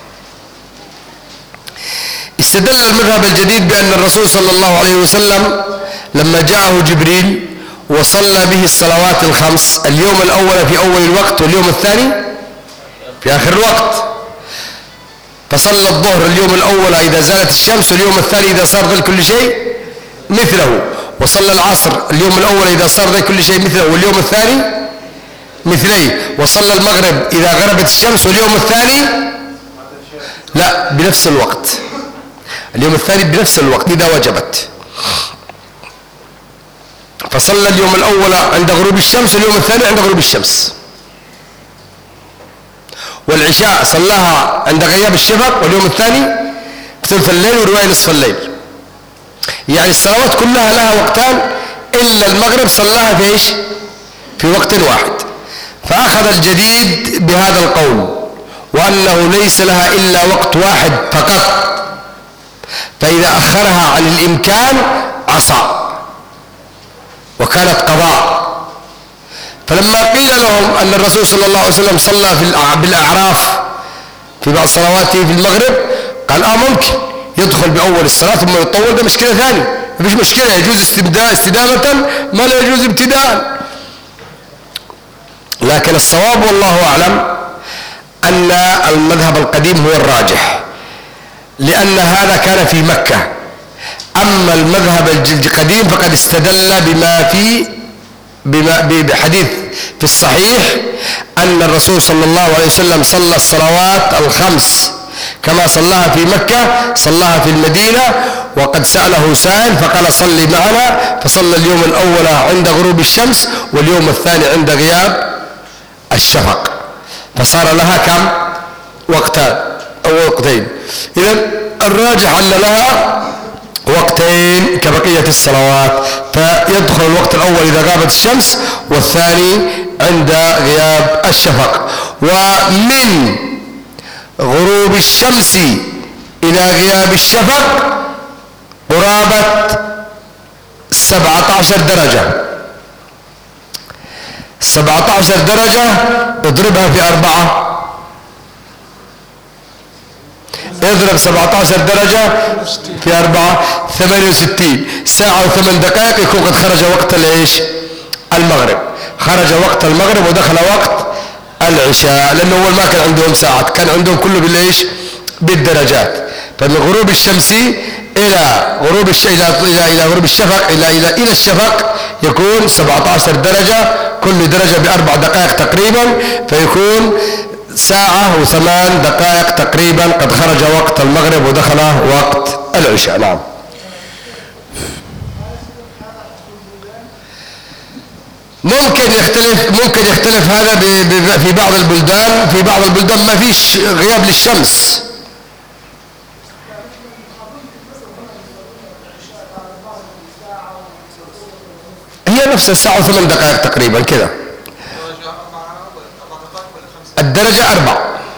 استدل المذهب الجديد بأن الرسول صلى الله عليه وسلم لما جاءه جبريل وصلى به الصلوات ال5، اليوم الأول في أول الوقت واليوم الثاني في آخر الوقت، فصلى الظهر اليوم الأول إذا زالت الشمس، واليوم الثاني إذا صار ذل كل شيء مثله، وصلى العصر اليوم الأول إذا صار ذل كل شيء مثله، واليوم الثاني مثليه، وصلى المغرب إذا غربت الشمس، واليوم الثاني لا بنفس الوقت، اليوم الثاني بنفس الوقت إذا وجبت. فصلى اليوم الأول عند غروب الشمس، واليوم الثاني عند غروب الشمس. والعشاء صلاها عند غياب الشفق، واليوم الثاني ثلث الليل ورواية نصف الليل. يعني الصلوات كلها لها وقتان، إلا المغرب صلاها في إيش؟ في وقت واحد. فأخذ الجديد بهذا القول، وأنه ليس لها إلا وقت واحد فقط، فإذا أخرها عن الإمكان عصى وكانت قضاء. فلما قيل لهم أن الرسول صلى الله عليه وسلم صلى بالأعراف في بعض صلواته في المغرب، قال ممكن يدخل بأول الصلاة ثم يطول، ده مشكلة ثانية، ما فيش مشكلة، يجوز استدامة ما لا يجوز ابتداء. لكن الصواب والله أعلم أن المذهب القديم هو الراجح، لأن هذا كان في مكة. أما المذهب القديم فقد استدل بحديث في الصحيح أن الرسول صلى الله عليه وسلم صلى الصلوات ال5 كما صلاها في مكة صلاها في المدينة، وقد سأله سائل فقال صلي معنا، فصلى اليوم الأول عند غروب الشمس واليوم الثاني عند غياب الشفق، فصار لها كم؟ وقتان أو وقتين. إذن الراجح أن لها وقتين كبقية الصلوات، فيدخل الوقت الأول إذا غابت الشمس والثاني عند غياب الشفق. ومن غروب الشمس إلى غياب الشفق قرابة 17 درجة. 17 درجة اضربها في 4، اضرب 17 درجة في 4 68 ساعة و8 دقائق، يكون قد خرج وقت الايش؟ المغرب. خرج وقت المغرب ودخل وقت العشاء، لأنه أول ما كان عندهم ساعات، كان عندهم كله بالايش؟ بالدرجات. فمن غروب الشمس إلى غروب إلى غروب الشفق إلى الشفق يكون 17 درجة، كل درجة ب4 دقائق تقريبا، فيكون ساعة و8 دقائق تقريبا قد خرج وقت المغرب ودخل وقت العشاء. نعم. ممكن يختلف هذا في بعض البلدان. في بعض البلدان ما فيش غياب للشمس. هي نفس الساعة و8 دقائق تقريبا كذا. الدرجة 4.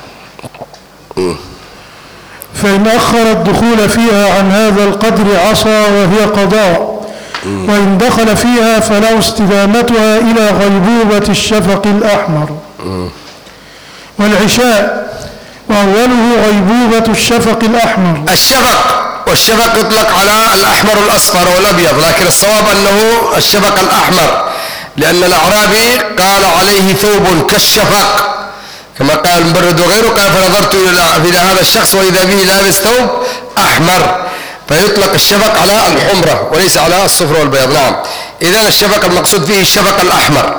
فإن أخر الدخول فيها عن هذا القدر عصى وهي قضاء، وإن دخل فيها فله استدامتها إلى غيبوبة الشفق الأحمر. والعشاء وأوله غيبوبة الشفق الأحمر. والشفق يطلق على الأحمر والأصفر والأبيض، لكن الصواب أنه الشفق الأحمر، لأن الأعرابي قال عليه ثوب كالشفق كما قال المبرد وغيره، قال فنظرت إلى هذا الشخص وإذا به لابس ثوب أحمر، فيطلق الشفق على الحمرة وليس على الصفر والبياض. نعم. إذن الشفق المقصود فيه الشفق الأحمر.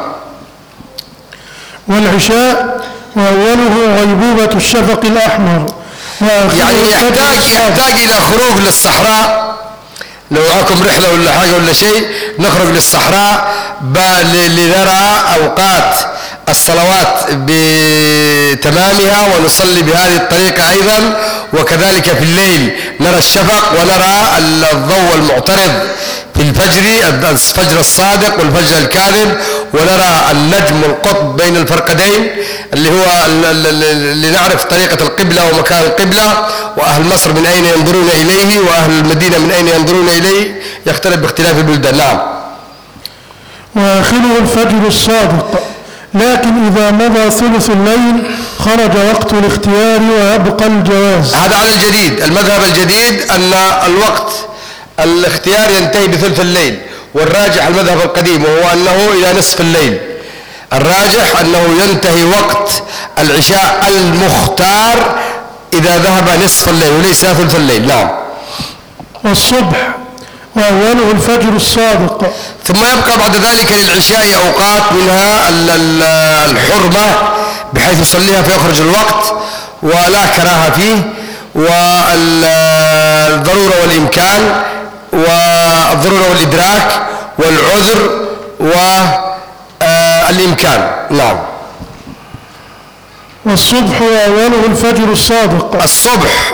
والعشاء وأوله غيبوبة الشفق الأحمر، يعني يحتاج إلى خروج للصحراء. لو معكم رحلة ولا حاجة ولا شيء نخرج للصحراء لنرى أوقات الصلوات بتمامها ونصلي بهذه الطريقة أيضا. وكذلك في الليل نرى الشفق ونرى الضوء المعترض في الفجر الصادق والفجر الكاذب، ونرى النجم القطب بين الفرقدين اللي هو اللي نعرف طريقة القبلة ومكان القبلة، وأهل مصر من أين ينظرون إليه وأهل المدينة من أين ينظرون إليه يختلف باختلاف البلدان. نعم. وآخره الفجر الصادق، لكن إذا مضى ثلث الليل خرج وقت الاختيار ويبقى الجواز. هذا على الجديد. المذهب الجديد أن الوقت الاختيار ينتهي بثلث الليل، والراجح المذهب القديم وهو أنه إلى نصف الليل. الراجح أنه ينتهي وقت العشاء المختار إذا ذهب نصف الليل وليس ثلث الليل. نعم. والصبح وأوله الفجر الصادق، ثم يبقى بعد ذلك للعشاء أوقات منها الحرمة بحيث يصليها فيخرج الوقت ولا كراهة فيه، والضرورة والإمكان والضرورة والإدراك والعذر والإمكان. نعم. والصبح وأوله الفجر الصادق، الصبح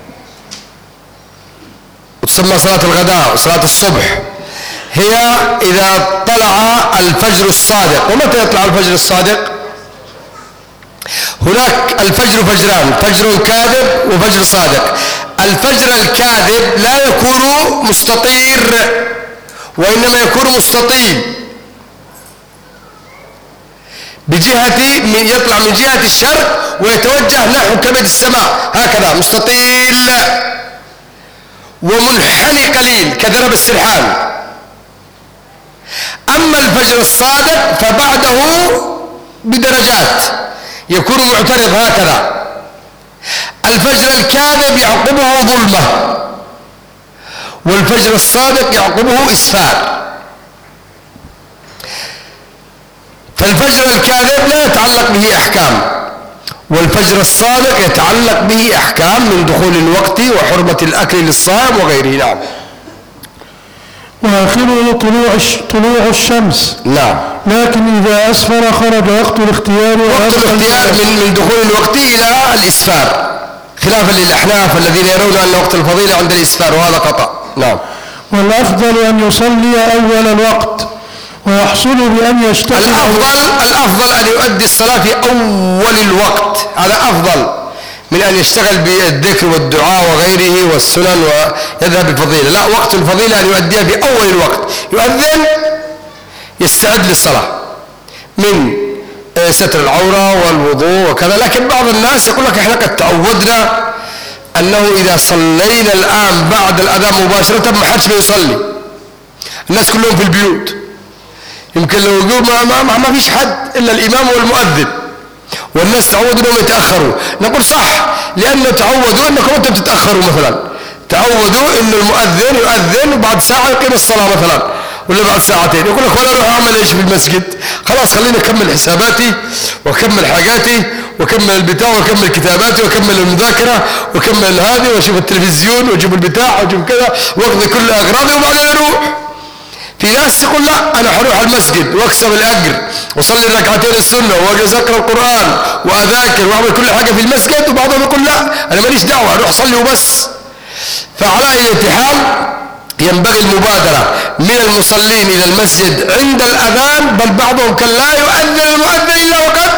وتسمى صلاة الغداء وصلاة الصبح هي إذا طلع الفجر الصادق. ومتى يطلع الفجر الصادق؟ هناك الفجر فجران، فجر كاذب وفجر صادق. الفجر الكاذب لا يكون مستطير وإنما يكون مستطيل، يطلع من جهة الشرق ويتوجه نحو كبد السماء هكذا مستطيل ومنحني قليل كذنب السرحان. أما الفجر الصادق فبعده بدرجات يكون معترض هكذا. الفجر الكاذب يعقبه ظلمة، والفجر الصادق يعقبه إسفار. فالفجر الكاذب لا يتعلق به أحكام، والفجر الصادق يتعلق به أحكام من دخول الوقت وحرمة الأكل للصائم وغيره. نعم. وآخره طلوع الشمس. نعم. لكن إذا أسفر خرج وقت الاختيار. وقت الاختيار من دخول الوقت إلى الإسفار، خلافا للأحناف الذين يرون أن وقت الفضيلة عند الإسفار، وهذا خطأ. نعم. والأفضل أن يصلي أول الوقت ويحصل بأن يشتغل. الأفضل أن يؤدي الصلاة في أول الوقت، هذا أفضل من أن يشتغل بالذكر والدعاء وغيره والسنن ويذهب بالفضيلة. لا، وقت الفضيلة أن يؤديها في أول الوقت، يؤذن يستعد للصلاة من ستر العورة والوضوء وكذا. لكن بعض الناس يقول لك احنا قد تعودنا أنه إذا صلينا الآن بعد الأذان مباشرة ما حدش بيصلي، الناس كلهم في البيوت، يمكن لو يقول ما فيش حد إلا الإمام والمؤذن، والناس تعودوا أنهم يتأخروا. نقول صح، لأنه تعودوا أنكم أنتم بتتأخروا مثلا، تعودوا أن المؤذن يؤذن وبعد ساعة يقيم الصلاة مثلا ولا بعد ساعتين، يقول لك ولا أروح أعمل إيش في المسجد، خلاص خليني أكمل حساباتي وأكمل حاجاتي وأكمل البتاع وأكمل كتاباتي وأكمل المذاكرة وأكمل هذه وأشوف التلفزيون وأجيب البتاع وأجيب كذا وأقضي كل أغراضي وبعدين أروح. في ناس تقول لا، أنا حروح المسجد وأكسب الأجر وأصلي ركعتين السنة وأجلس أقرأ القرآن وأذاكر وأعمل كل حاجة في المسجد، وبعضهم يقول لا أنا ماليش دعوة أروح أصلي وبس. فعلى أي حال ينبغي المبادرة من المصلين إلى المسجد عند الأذان، بل بعضهم كان لا يؤذن المؤذن إلا وقد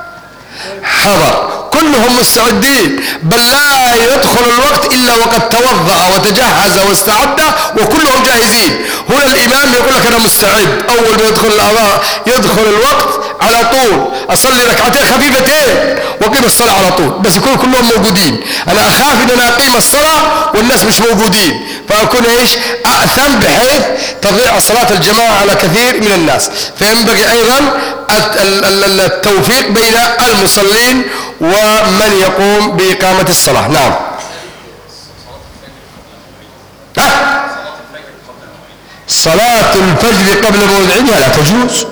حضر، كلهم مستعدين، بل لا يدخل الوقت إلا وقد توضأ وتجهز واستعد وكلهم جاهزين. هنا الإمام يقول لك أنا مستعد، أول ما يدخل الوقت على طول أصلي ركعتين خفيفتين وأقيم الصلاة على طول، بس يكونوا كلهم موجودين. أنا أخاف إن أنا أقيم الصلاة والناس مش موجودين فأكون إيش أأثم بحيث تضيع صلاة الجماعة على كثير من الناس. فينبغي أيضا التوفيق بين المصلين ومن يقوم بإقامة الصلاة. نعم. صلاة الفجر قبل موعدها لا تجوز.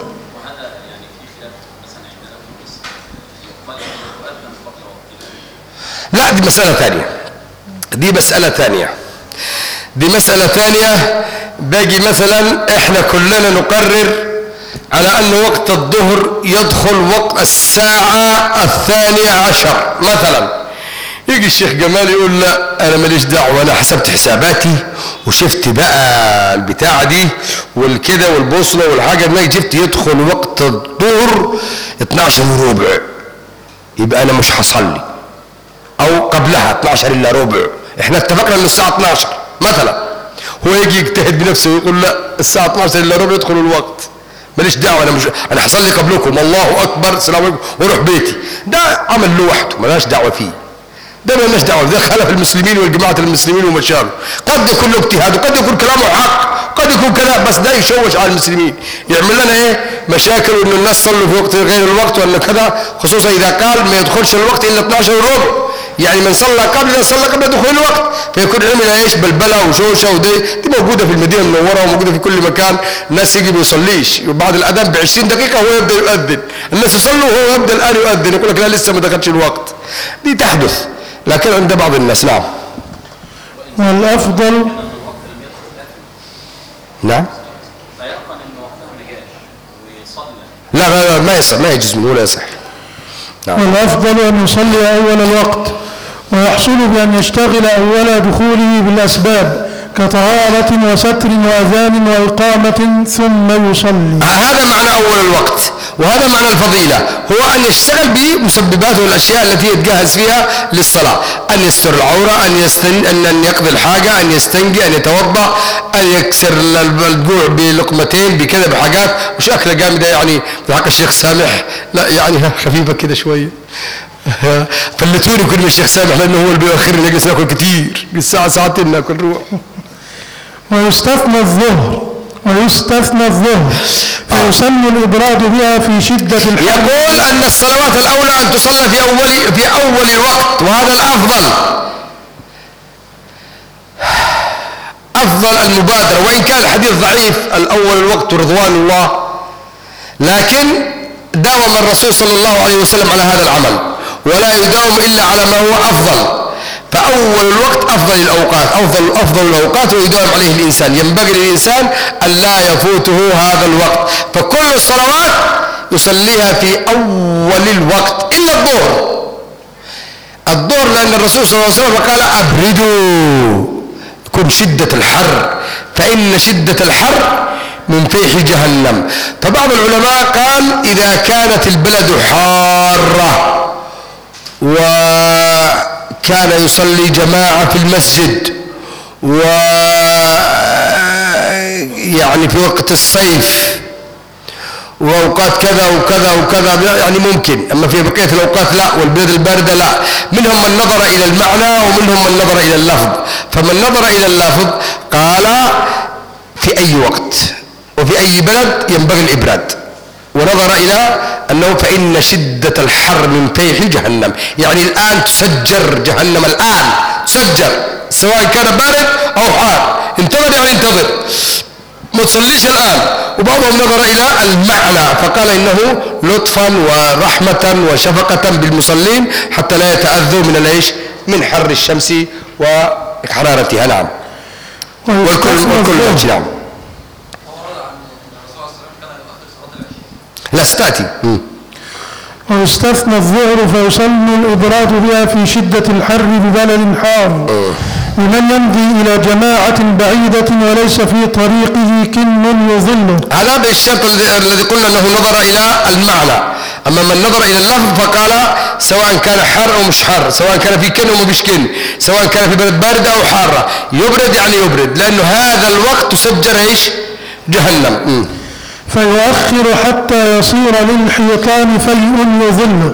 لا، دي مسألة ثانية، دي مسألة ثانية. باقي مثلا احنا كلنا نقرر على أن وقت الظهر يدخل وقت الساعة 12 مثلا، يجي الشيخ جمال يقول لا أنا ماليش دعوة، أنا حسبت حساباتي وشفت بقى البتاعة دي والكده والبوصلة والحاجة ما جبت يدخل وقت الظهر 12 وربع، يبقى أنا مش هصلي، أو قبلها 12 إلا ربع، احنا اتفقنا أن الساعة 12 مثلا، هو يجي يجتهد بنفسه ويقول لا الساعة 12 إلا ربع يدخل الوقت، ماليش دعوة، أنا هصلي قبلكم، الله أكبر السلام عليكم وروح بيتي. ده عمل لوحده مالناش دعوة فيه، ده مالناش دعوة، ده خلف المسلمين والجماعة المسلمين ومشاغل، قد يكون له اجتهاد وقد يكون كلامه حق، قد يكون كلام، بس ده يشوش على المسلمين، يعمل لنا ايه مشاكل، وان الناس صلوا في وقت غير الوقت ولا كذا، خصوصا اذا قال ما يدخلش الوقت الا 12 وربع، يعني من صلى قبل دخول الوقت فيكون عمل ايش بلبله وشوشه، ودي موجوده في المدينه المنوره وموجوده في كل مكان. الناس يجي ما يصليش وبعد الاذان ب20 دقيقه هو يبدا يؤذن، الناس يصلوا وهو يبدا الان يؤذن، يقول لك لا لسه ما دخلش الوقت، دي تحدث لكن عند بعض الناس. نعم. والافضل نعم لا ما يصح، ما يجوز منه ولا يصح. نعم. والافضل ان يصلي اول الوقت ويحصل بأن يشتغل أول دخوله بالأسباب كطهارة وستر وأذان وإقامة ثم يصلي. هذا معنى أول الوقت، وهذا معنى الفضيلة، هو أن يشتغل بمسببات والأشياء التي يتجهز فيها للصلاة، أن يستر العورة، أن يقضي الحاجة، أن يستنجي، أن يتوضأ، أن يكسر الجوع بلقمتين بكذا بحاجات، مش أكلة جامدة يعني بحق الشيخ سامح، لا يعني خفيفة كده شوية. فلتوني كل الشيخ سامح لأنه هو اللي بيأخرني نجلس ناكل كتير، الساعة ساعتين ناكل روح. ويستثنى الظهر فيسن الإبراد بها في شدة الحر. يقول أن الصلوات الأولى أن تصلى في أول الوقت، وهذا الأفضل، أفضل المبادرة، وإن كان الحديث ضعيف الأول الوقت رضوان الله، لكن داوم الرسول صلى الله عليه وسلم على هذا العمل، ولا يداوم إلا على ما هو أفضل. فأول الوقت أفضل الأوقات، أفضل الأوقات ويداوم عليه الإنسان. ينبغي للإنسان أن لا يفوته هذا الوقت. فكل الصلوات يصليها في أول الوقت إلا الظهر، لأن الرسول صلى الله عليه وسلم قال أبردوا، يكون شدة الحر، فإن شدة الحر من فيح جهنم. فبعض العلماء قال إذا كانت البلد حارة وكان يصلي جماعة في المسجد يعني في وقت الصيف وأوقات كذا وكذا وكذا يعني ممكن، أما في بقية الأوقات لا، والبلد الباردة لا. منهم من نظر إلى المعنى ومنهم من نظر إلى اللفظ. فمن نظر إلى اللفظ قال في أي وقت وفي أي بلد ينبغي الإبراد، ونظر إلى أنه فإن شدة الحر من فيح جهنم، يعني الآن تسجر جهنم، الآن تسجر سواء كان بارد أو حار. انتظر يعني انتظر، ما تصليش الآن. وبعضهم نظر إلى المعنى فقال إنه لطفا ورحمة وشفقة بالمصلين حتى لا يتأذوا من حر الشمس وحرارتها. نعم. والكل نعم. لا ستأتي. ويستثنى الظهر فيسن الإبراد بها في شدة الحر ببلد حار لمن يمضي إلى جماعة بعيدة وليس في طريقه كن يظله. هذا بالشرط الذي قلنا أنه نظر إلى المعنى. أما من نظر إلى اللفظ فقال سواء كان حر أو مش حر، سواء كان في كن أو مش كن، سواء كان في بلد باردة أو حارة، يبرد يعني يبرد، لأنه هذا الوقت تسجر جهنم. فيؤخر حتى يصير للحيطان فيء يظله،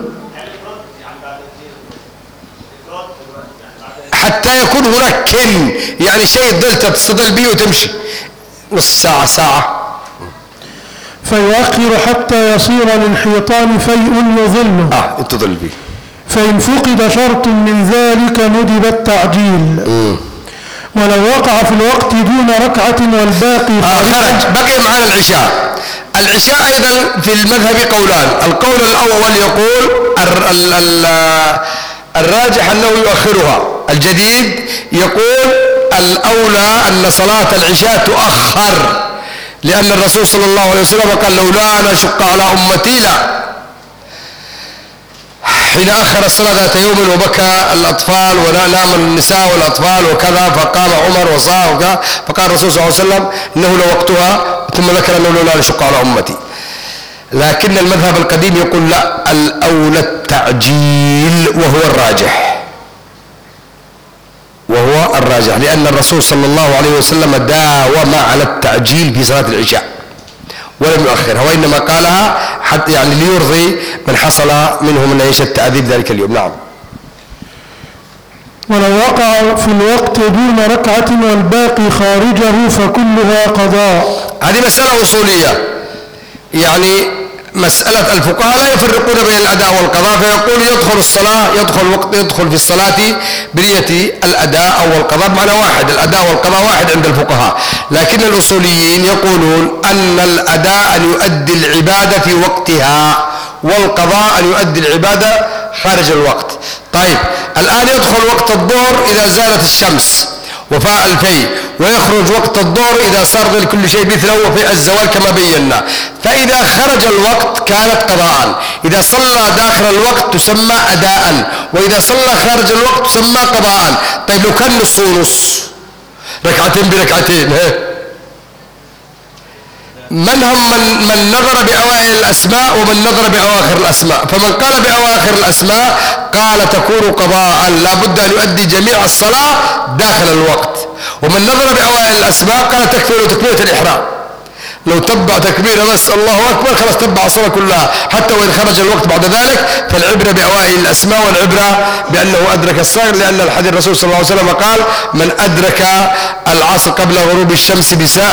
حتى يكون هناك كن، يعني شيء ظل تستظل به وتمشي نص ساعة ساعة. فيؤخر حتى يصير للحيطان فيء يظله تظل به. فإن فقد شرط من ذلك ندب التعجيل. ولو وقع في الوقت دون ركعة والباقي خرج. بقي معنا العشاء. العشاء أيضا في المذهب قولان. القول الأول يقول الراجح أنه يؤخرها. الجديد يقول الأولى أن صلاة العشاء تؤخر، لأن الرسول صلى الله عليه وسلم قال لولا أن أشق على أمتي لا، حين أخر الصلاة ذات يوم وبكى الأطفال ونام النساء والأطفال وكذا، فقام عمر وصاه وكذا، فقال الرسول صلى الله عليه وسلم إنه لوقتها، ثم ذكر أنه لولا أن أشق على أمتي. لكن المذهب القديم يقول لا، الأولى التعجيل وهو الراجح، لأن الرسول صلى الله عليه وسلم داوم على التعجيل في صلاة العشاء ولم يؤخرها، وإنما قالها حتى يعني ليرضي من حصل منه من التأديب ذلك اليوم. نعم. ولو وقع في الوقت دون ركعة والباقي خارجه فكلها قضاء. هذه مسألة أصولية، يعني مسألة الفقهاء لا يفرقون بين الأداء والقضاء، فيقول يدخل الصلاة يدخل في الصلاة بنية الأداء أو القضاء بمعنى واحد، الأداء والقضاء واحد عند الفقهاء. لكن الأصوليين يقولون أن الأداء أن يؤدي العبادة في وقتها، والقضاء أن يؤدي العبادة خارج الوقت. طيب الآن يدخل وقت الظهر إذا زالت الشمس وفاء الفي، ويخرج وقت الظهر إذا صار لكل شيء مثله وفي الزوال كما بينا. فإذا خرج الوقت كانت قضاء، إذا صلى داخل الوقت تسمى أداء، وإذا صلى خارج الوقت تسمى قضاء. طيب لو كان نص ونص، ركعتين بركعتين، من نظر بأوائل الأسماء ومن نظر بأواخر الأسماء. فمن قال بأواخر الأسماء قال تكون قضاء، لا بد أن يؤدي جميع الصلاة داخل الوقت. ومن نظر بأوائل الأسماء قال تكفير تكبيرة الإحرام، لو تبع تكبيرة بس الله أكبر خلاص تبع الصلاة كلها، حتى وإن خرج الوقت بعد ذلك. فالعبرة بأوائل الأسماء والعبرة بأنه أدرك الصغر، لأن الحديث الرسول صلى الله عليه وسلم قال من أدرك العصر قبل غروب الشمس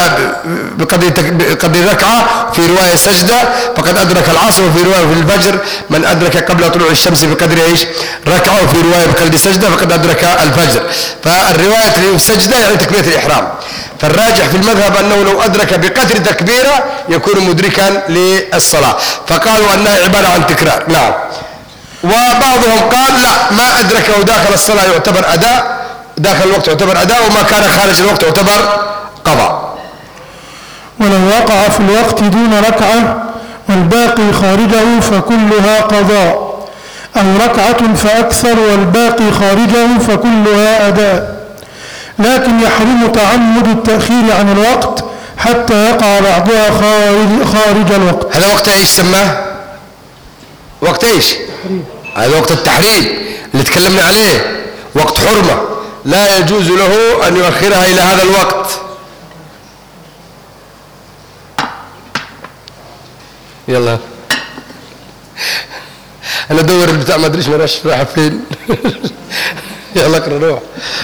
بقدر ركعة، في رواية سجدة فقد أدرك العصر، وفي رواية في الفجر من أدرك قبل طلوع الشمس بقدر ركعة، وفي رواية بقدر سجدة فقد أدرك الفجر. فالرواية السجدة يعني تكبيرة الإحرام. فالراجح في المذهب أنه لو أدرك بقدر تكبيرة يكون مدركا للصلاة، فقالوا أنها عبارة عن تكرار. نعم. وبعضهم قال لا، ما أدركه داخل الصلاة يعتبر أداء، داخل الوقت يعتبر أداء، وما كان خارج الوقت يعتبر قضاء. ولو وقع في الوقت دون ركعة والباقي خارجه فكلها قضاء، أو ركعة فأكثر والباقي خارجه فكلها أداء، لكن يحرم تعمد التأخير عن الوقت حتى يقع بعضها خارج الوقت. هذا وقت ايش سماه؟ وقت ايش؟ هذا وقت التحريم اللي تكلمنا عليه، وقت حرمة لا يجوز له أن يؤخرها إلى هذا الوقت. يلا أنا أدور البتاع ما أدريش مراش راح فين. يلا اقرأ روح.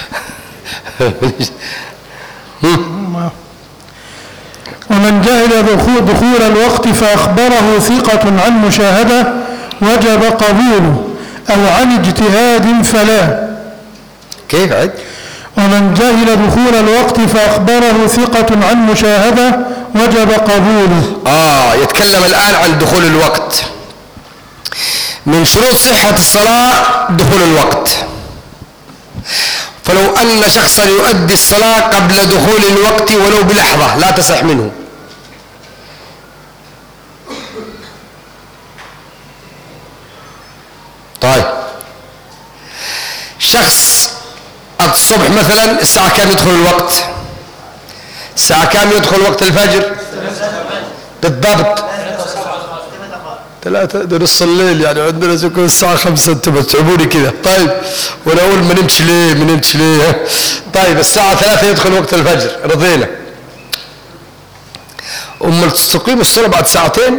ومن جهل دخول الوقت فأخبره ثقة عن مشاهدة وجب قبوله، أو عن اجتهاد فلا. كيف عد؟ ومن جهل دخول الوقت فأخبره ثقة عن مشاهدة وجب قبوله. يتكلم الآن عن دخول الوقت. من شروط صحة الصلاة دخول الوقت، فلو أن شخصا يؤدي الصلاة قبل دخول الوقت ولو بلحظة لا تصح منه. طيب شخص الصبح مثلا الساعة كام يدخل الوقت؟ الساعة كام يدخل وقت الفجر؟ بالضبط 3 ده نص الليل، يعني عندنا يكون الساعة 5. انتم بتتعبوني كده. طيب وانا اقول ما نمتش ليه؟ طيب الساعة 3 يدخل وقت الفجر، رضينا. امال تقيم الصلاة بعد ساعتين؟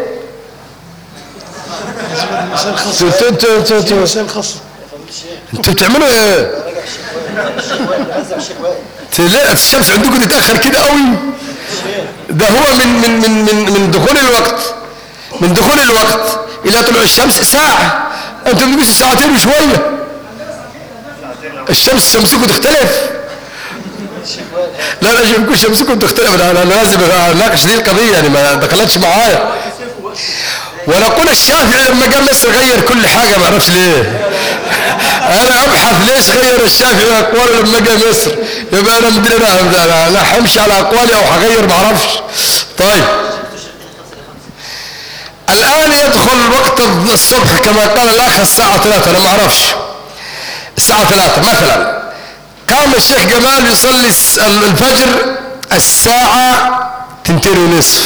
انتوا بتعملوا ايه؟ لا الشمس عندكم تتأخر كده قوي. ده هو من دخول الوقت، من دخول الوقت إلى طلوع الشمس ساعة. أنتم بتقولوا ساعتين وشوية. الشمس شمسكم تختلف. لا شمسكم تختلف. أنا لازم أناقش دي القضية، يعني ما دخلتش معايا. ونقول الشافعي لما قال مصر غير كل حاجة، ما أعرفش ليه. أنا أبحث ليش غير الشافعي أقواله لما جاء مصر. يبقى أنا مدري أنا همشي على أقوالي أو هغير، ما أعرفش. طيب الآن يدخل وقت الصبح كما قال الأخ الساعة 3. أنا ما أعرفش الساعة 3 مثلا. قام الشيخ جمال يصلي الفجر الساعة 2:30،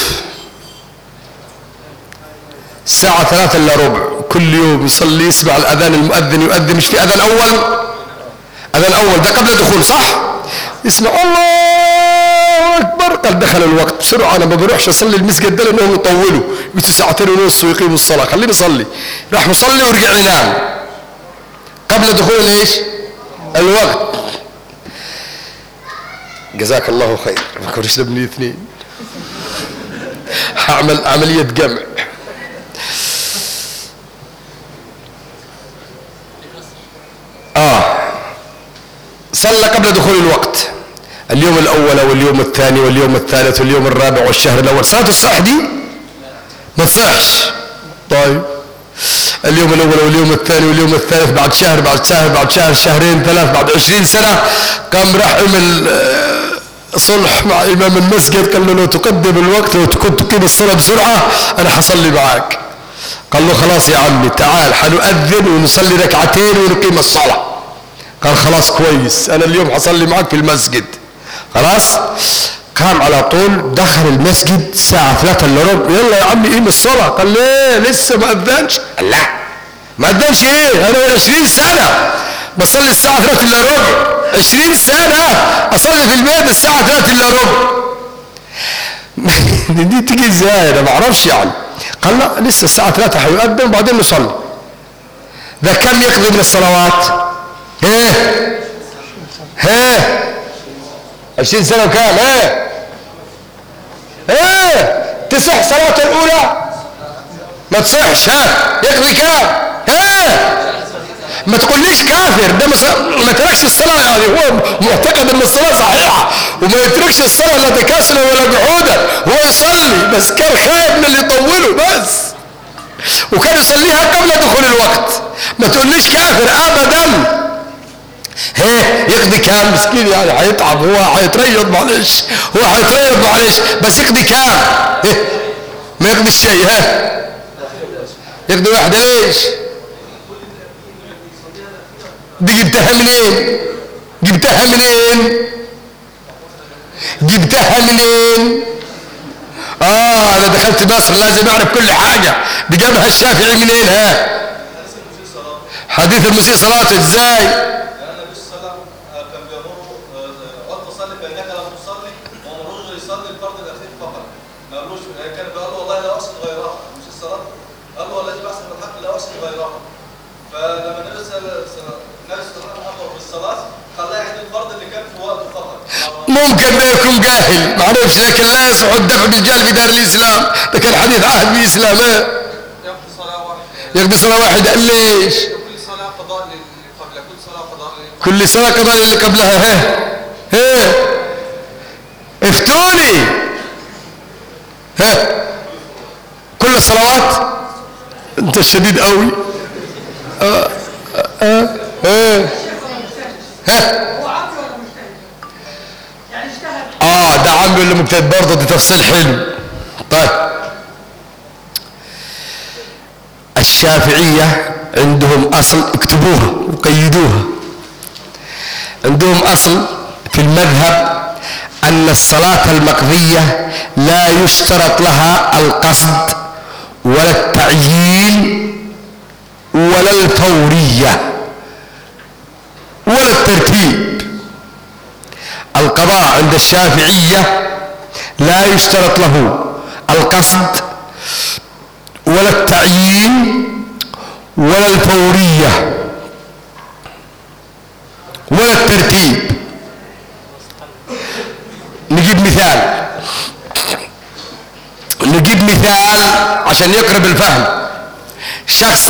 الساعة 3:15 كل يوم يصلي، يسمع الأذان، المؤذن يؤذن. مش في أذان أول؟ أذان أول ده قبل الدخول صح؟ يسمع الله أكبر، قال دخل الوقت بسرعة. أنا ما بروحش أصلي المسجد ده لأنهم يطولوا، يجوا 2:30 ويقيموا الصلاة، خليني أصلي. راح مصلي ورجع ينام قبل دخول إيش؟ الوقت. جزاك الله خير. ما كنتش نبني 2. هعمل عملية جمع. صلى قبل دخول الوقت اليوم الأول واليوم الثاني واليوم الثالث واليوم الرابع والشهر الأول. صلاة الصح دي ما تصحش. طيب اليوم الأول واليوم الثاني واليوم الثالث، بعد شهر بعد شهر بعد شهر، شهرين 3، بعد 20 سنة قام راح عمل صلح مع إمام المسجد، قال له لو تقدم الوقت وتقيم الصلاة بسرعة أنا حصلي معاك. قال له خلاص يا عمي تعال حنؤذن ونصلي ركعتين ونقيم الصلاة. قال خلاص كويس، أنا اليوم حصلي معك في المسجد. خلاص قام على طول دخل المسجد الساعة 3:15. يلا يا عمي قيم الصلاة. قال ليه لسه ما أذنش؟ قال لا ما أذنش إيه، أنا 20 سنة بصلي الساعة 3:15. 20 سنة أصلي في البيت الساعة 3:15. دي تيجي ازاي؟ أنا ما أعرفش يعني. قال لا لسه الساعة 3 هيؤذن وبعدين نصلي. ده كم يقضي من الصلوات؟ 20 سنة وكام؟ تصح صلاة الأولى؟ ما تصحش. يقضي كام؟ ما تقوليش كافر. ده ما تركش الصلاة، يعني هو معتقد ان الصلاة صحيحة وما يتركش الصلاة لا تكاسلا ولا جحودا. هو يصلي بس كان خايف من اللي يطوله بس، وكان يصليها قبل دخول الوقت. ما تقوليش كافر ابدا. هيه يقضي كام؟ مسكين يعني هيتعب، هو هيتريض معلش، بس يقضي كام؟ هيه ما يقضي الشيء. ها يقضي واحد ايش؟ دي جبتها منين؟ انا دخلت مصر لازم اعرف كل حاجة. دي جابها الشافعي منين؟ ها حديث المسيء صلاته ازاي؟ ممكن ما يكون جاهل معرفش، لكن لا يصح الدفع بالجهل في دار الاسلام. ده كان حديث عهد بالاسلام. يقضي صلاة واحدة. ليش؟ كل صلاة قضاء للي قبلها. هي افتوني. كل الصلوات. انت شديد قوي. ده عمرو اللي مجتهد برضه. دي تفصيل حلو. طيب الشافعية عندهم أصل، اكتبوها وقيدوها. عندهم أصل في المذهب أن الصلاة المقضية لا يشترط لها القصد ولا التعيين ولا الفورية ولا الترتيب. القضاء عند الشافعية لا يشترط له القصد ولا التعيين ولا الفورية ولا الترتيب. نجيب مثال عشان يقرب الفهم. شخص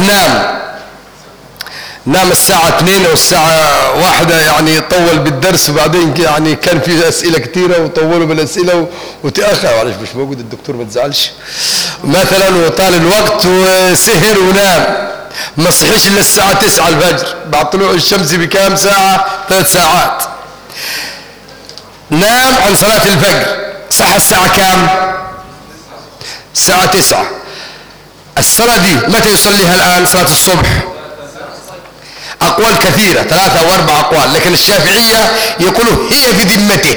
نام الساعة 2 أو الساعة 1، يعني طول بالدرس، وبعدين يعني كان في أسئلة كتيرة وطولوا بالأسئلة وتأخر. معلش مش موجود الدكتور ما تزعلش مثلا، وطال الوقت وسهر ونام، ما صحيش إلا الساعة 9 الفجر بعد طلوع الشمس بكام ساعة؟ 3 ساعات. نام عن صلاة الفجر، صح الساعة كام؟ الساعة 9. الصلاة دي متى يصليها الآن؟ صلاة الصبح. أقوال كثيرة، 3 أو 4 أقوال، لكن الشافعية يقولوا هي في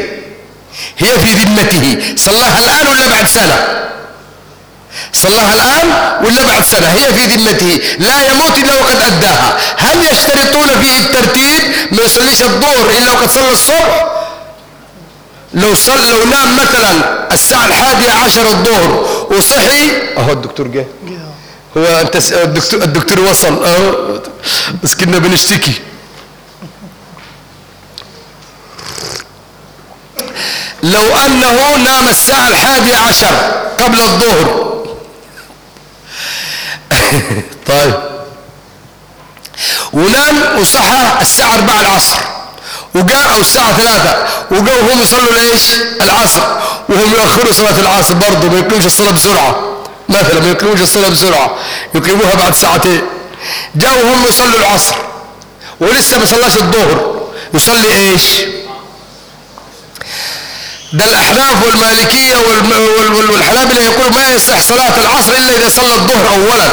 ذمته. صلاها الآن ولا بعد سنة؟ هي في ذمته، لا يموت إلا وقد أداها. هل يشترطون فيه الترتيب؟ ما يصليش الظهر إلا وقد صلى الصبح. لو نام مثلا الساعة 11 الظهر وصحي، اهو الدكتور جه، هو انت الدكتور وصل اهو، بس كنا بنشتكي. لو انه نام الساعة 11 قبل الظهر طيب، ونام وصحى الساعة 4 العصر، وجاء او الساعة 3 وجاءوا هم يصلوا ليش العصر، وهم يؤخروا صلاة العصر برضه، ما يقيموش الصلاة بسرعة مثلا، ما يقيموش الصلاة بسرعة، يقيموها بعد ساعتين. جاءوا هم يصلوا العصر ولسه ما صلاش الظهر، يصلي ايش؟ ده الاحناف والمالكية والحنابلة يقولوا ما يصح صلاة العصر الا اذا صلى الظهر اولا،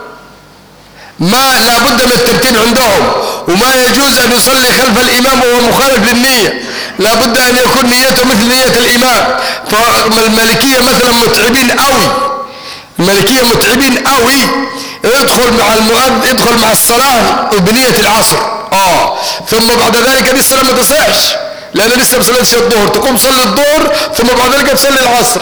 ما لابد من الترتيب عندهم، وما يجوز ان يصلي خلف الامام وهو مخالف للنية، لابد ان يكون نيته مثل نية الامام. فالمالكية مثلا متعبين قوي، يدخل مع المؤذن، يدخل مع الصلاة بنية العصر، ثم بعد ذلك دي الصلاة ما تصحش لأنه لسه ما صليتش الظهر، تقوم تصلي الظهر ثم بعد ذلك تصلي العصر.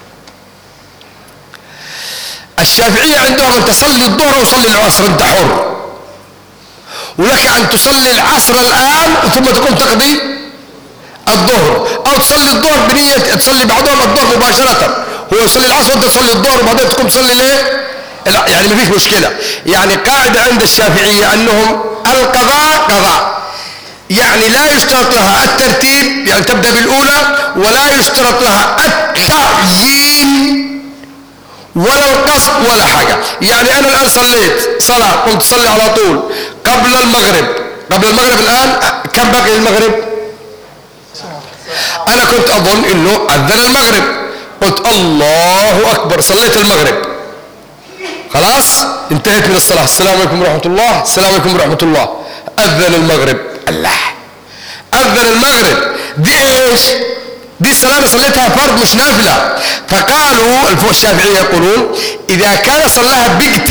الشافعية عندهم أن تصلي الظهر أو تصلي العصر، أنت حر، ولك أن تصلي العصر الآن ثم تقوم تقضي الظهر، أو تصلي الظهر بنية تصلي بعضهم الظهر مباشرة، هو يصلي العصر وأنت تصلي الظهر وبعدين تقوم تصلي ليه؟ يعني ما فيش مشكلة. يعني قاعدة عند الشافعية أنهم القضاء قضاء، يعني لا يشترط لها الترتيب، يعني تبدأ بالأولى، ولا يشترط لها التعيين ولا القصد ولا حاجة. يعني أنا الآن صليت صلاة، قلت صلي على طول قبل المغرب. الآن كم باقي المغرب؟ أنا كنت أظن إنه أذن المغرب، قلت الله أكبر، صليت المغرب، خلاص انتهيت من الصلاة، السلام عليكم ورحمة الله، السلام عليكم ورحمة الله، أذن المغرب. الله، أذن المغرب، دي إيش؟ دي الصلاة صليتها فرض مش نافلة. فقالوا الشافعية يقولون إذا كان صلاها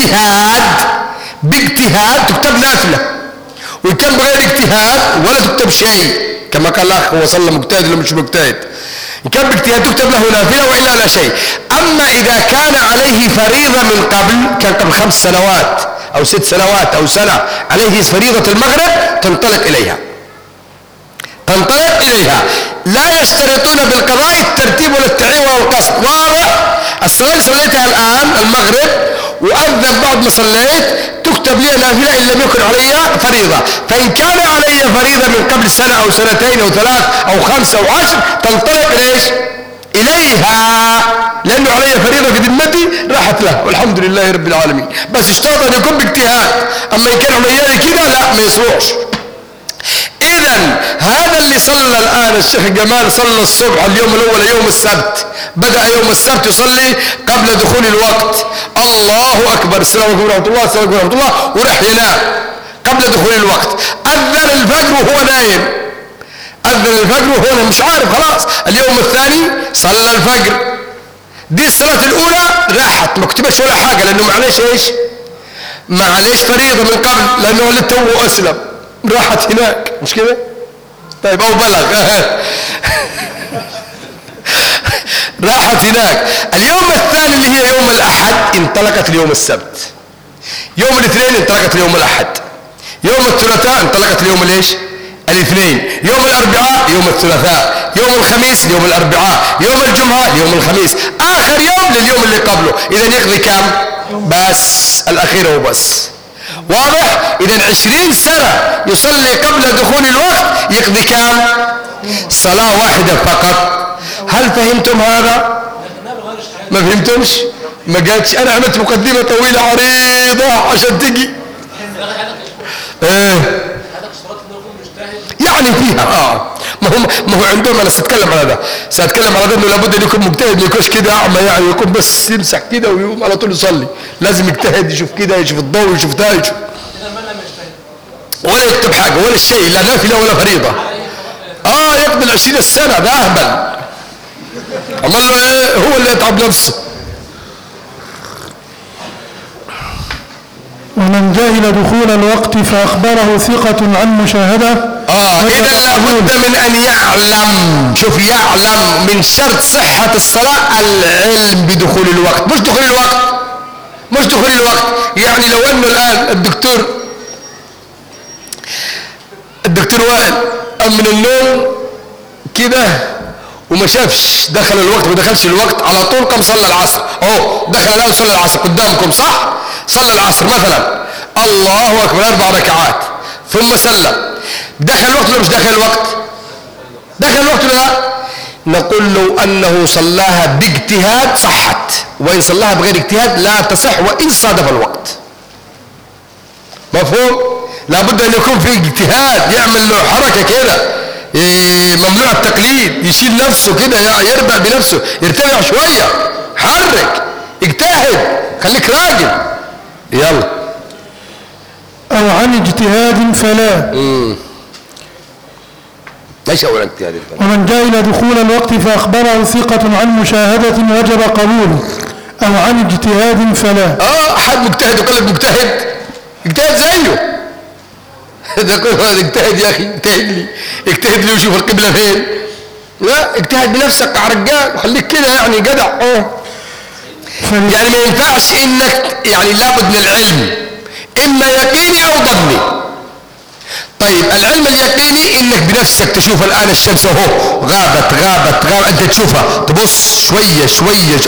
باجتهاد تكتب نافلة، وإن كان بغير اجتهاد ولا تكتب شيء، كما قال الأخ هو صلى مجتهد ولا مش مجتهد. إن كان باجتهاد تكتب له نافلة وإلا لا شيء. أما إذا كان عليه فريضة من قبل، كان قبل 5 سنوات أو 6 سنوات أو سنة عليه فريضة المغرب، تنطلق إليها. لا يشترطون بالقضاء الترتيب ولا التعيين ولا القصد. واضح؟ الصلاة صليتها الآن المغرب وأذن بعد ما صليت، تكتب لي نافلة إن لم يكن علي فريضة. فإن كان علي فريضة من قبل سنة أو سنتين أو 3 أو 5 أو 10، تنطلق إليها، لأنه علي فريضة في ذمتي راحت له، والحمد لله رب العالمين. بس اشترط أن يكون باجتهاد. أما إن كان عليالي كده لا، ما يصلحش. إذن هذا اللي صلى الآن الشيخ جمال، صلى الصبح اليوم الأول يوم السبت، بدأ يوم السبت يصلي قبل دخول الوقت، الله أكبر، السلام عليكم ورحمة الله، السلام عليكم ورحمة الله، وراح ينام قبل دخول الوقت. أذن الفجر وهو نايم، مش عارف، خلاص اليوم الثاني صلى الفجر. دي الصلاة الأولى راحت، ما كتبش ولا حاجة، لأنه معلش إيش؟ معلش فريضة من قبل، لأنه اللي توه أسلم، راحت هناك، مش كده؟ طيب أو بلغ راحت هناك. اليوم الثاني اللي هي يوم الأحد انطلقت ليوم السبت، يوم الاثنين انطلقت ليوم الأحد، يوم الثلاثاء انطلقت ليوم الاثنين، يوم الأربعاء يوم الثلاثاء، يوم الخميس يوم الأربعاء، يوم الجمعة يوم الخميس، آخر يوم لليوم اللي قبله. إذا يقضي كم؟ بس الأخير هو بس. واضح؟ إذا 20 سنة يصلي قبل دخول الوقت يقضي كم؟ صلاة واحدة فقط. هل فهمتم هذا؟ ما فهمتمش؟ ما قالتش. أنا عملت مقدمة طويلة عريضة عشان تجي يعني فيها ما هو عندهم. انا ساتكلم على ده انه لابد ان يكون مجتهد، ما يكونش كده اعمى، يعني يكون بس يمسح كده ويقوم على طول يصلي. لازم يجتهد، يشوف كده، يشوف الضوء، يشوف ده، يشوف ولا يكتب حاجه ولا شيء، لا نافله ولا فريضه. يقضي 20 سنه، ده اهبل. امال هو اللي يتعب نفسه. ومن جهل دخول الوقت فأخبره ثقة عن مشاهدة. إذا لابد من أن يعلم. شوف، يعلم من شرط صحة الصلاة العلم بدخول الوقت، مش دخول الوقت. يعني لو أنه الآن الدكتور وائل قام من النوم كده وما شافش دخل الوقت، ما دخلش الوقت، على طول قام صلى العصر. دخل الآن صلى العصر قدامكم، صح؟ صلى العصر مثلا، الله أكبر 4 ركعات ثم سلم. دخل الوقت ولا مش دخل الوقت؟ دخل الوقت ولا لا؟ نقول لو أنه صلاها باجتهاد صحت، وإن صلاها بغير اجتهاد لا تصح وإن صادف الوقت. مفهوم؟ لابد أن يكون في اجتهاد، يعمل له حركة كده، ممنوع التقليد، يشيل نفسه كده، يربع بنفسه، يرتفع شوية، حرك، اجتهد، خليك راجل. يلا. أو عن اجتهاد فلا. ليش أولا اجتهاد فلا؟ ومن جهل دخول الوقت فأخبره ثقة عن مشاهدة وجب قبوله. أو عن اجتهاد فلا. أحد مجتهد وقلب مجتهد، اجتهد زيه. إذا كنت هذا اجتهد يا أخي، اجتهد لي وشوف القبلة فين. لا، اجتهد بنفسك يا رجال، وخليك كده يعني جدع. يعني ما ينفعش انك، يعني لابد من العلم، اما يقيني او ظني. طيب العلم اليقيني انك بنفسك تشوف الان الشمس غابت انت تشوفها، تبص شوية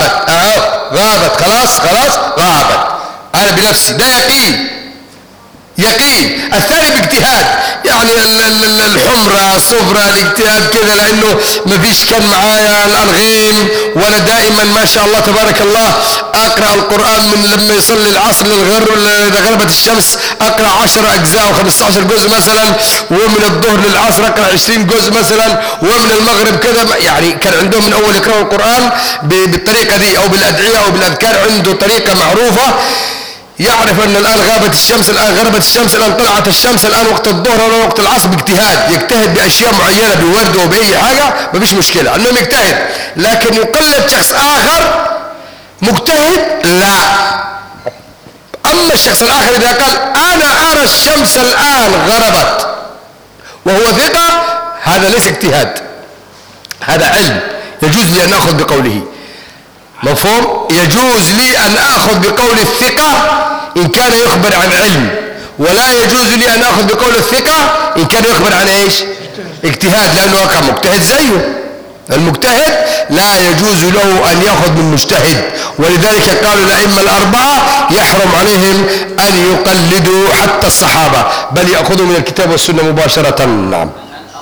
غابت خلاص غابت. انا بنفسي، ده يقين. الثاني باجتهاد، يعني الحمرة الصفرة الاجتهاد كذا، لانه ما فيش كان معايا الانغيم، وانا دائما ما شاء الله تبارك الله اقرأ القرآن من لما يصلي العصر لغربة الشمس اقرأ 10 اجزاء و15 جزء مثلا، ومن الظهر للعصر اقرأ 20 جزء مثلا، ومن المغرب كذا. يعني كان عندهم من اول يقرأوا القرآن بالطريقة دي او بالادعية او بالاذكار، عنده طريقة معروفة. يعرف ان الان غابت الشمس، الان غربت الشمس، الان طلعت الشمس، الان وقت الظهر ولا وقت العصر، باجتهاد. يجتهد باشياء معينه، بورد وباي حاجه، ما فيش مشكله انه يجتهد. لكن يقلد شخص اخر مجتهد لا. اما الشخص الاخر اذا قال انا ارى الشمس الان غربت وهو ثقه، هذا ليس اجتهاد، هذا علم. يجوز لي ان اخذ بقوله، مفهوم؟ يجوز لي أن أخذ بقول الثقة إن كان يخبر عن علم، ولا يجوز لي أن أخذ بقول الثقة إن كان يخبر عن إيش؟ اجتهاد، لأنه كان مجتهد زيه. المجتهد لا يجوز له أن يأخذ من مجتهد، ولذلك قالوا الأئمة الأربعة يحرم عليهم أن يقلدوا حتى الصحابة، بل يأخذوا من الكتاب والسنة مباشرة. نعم.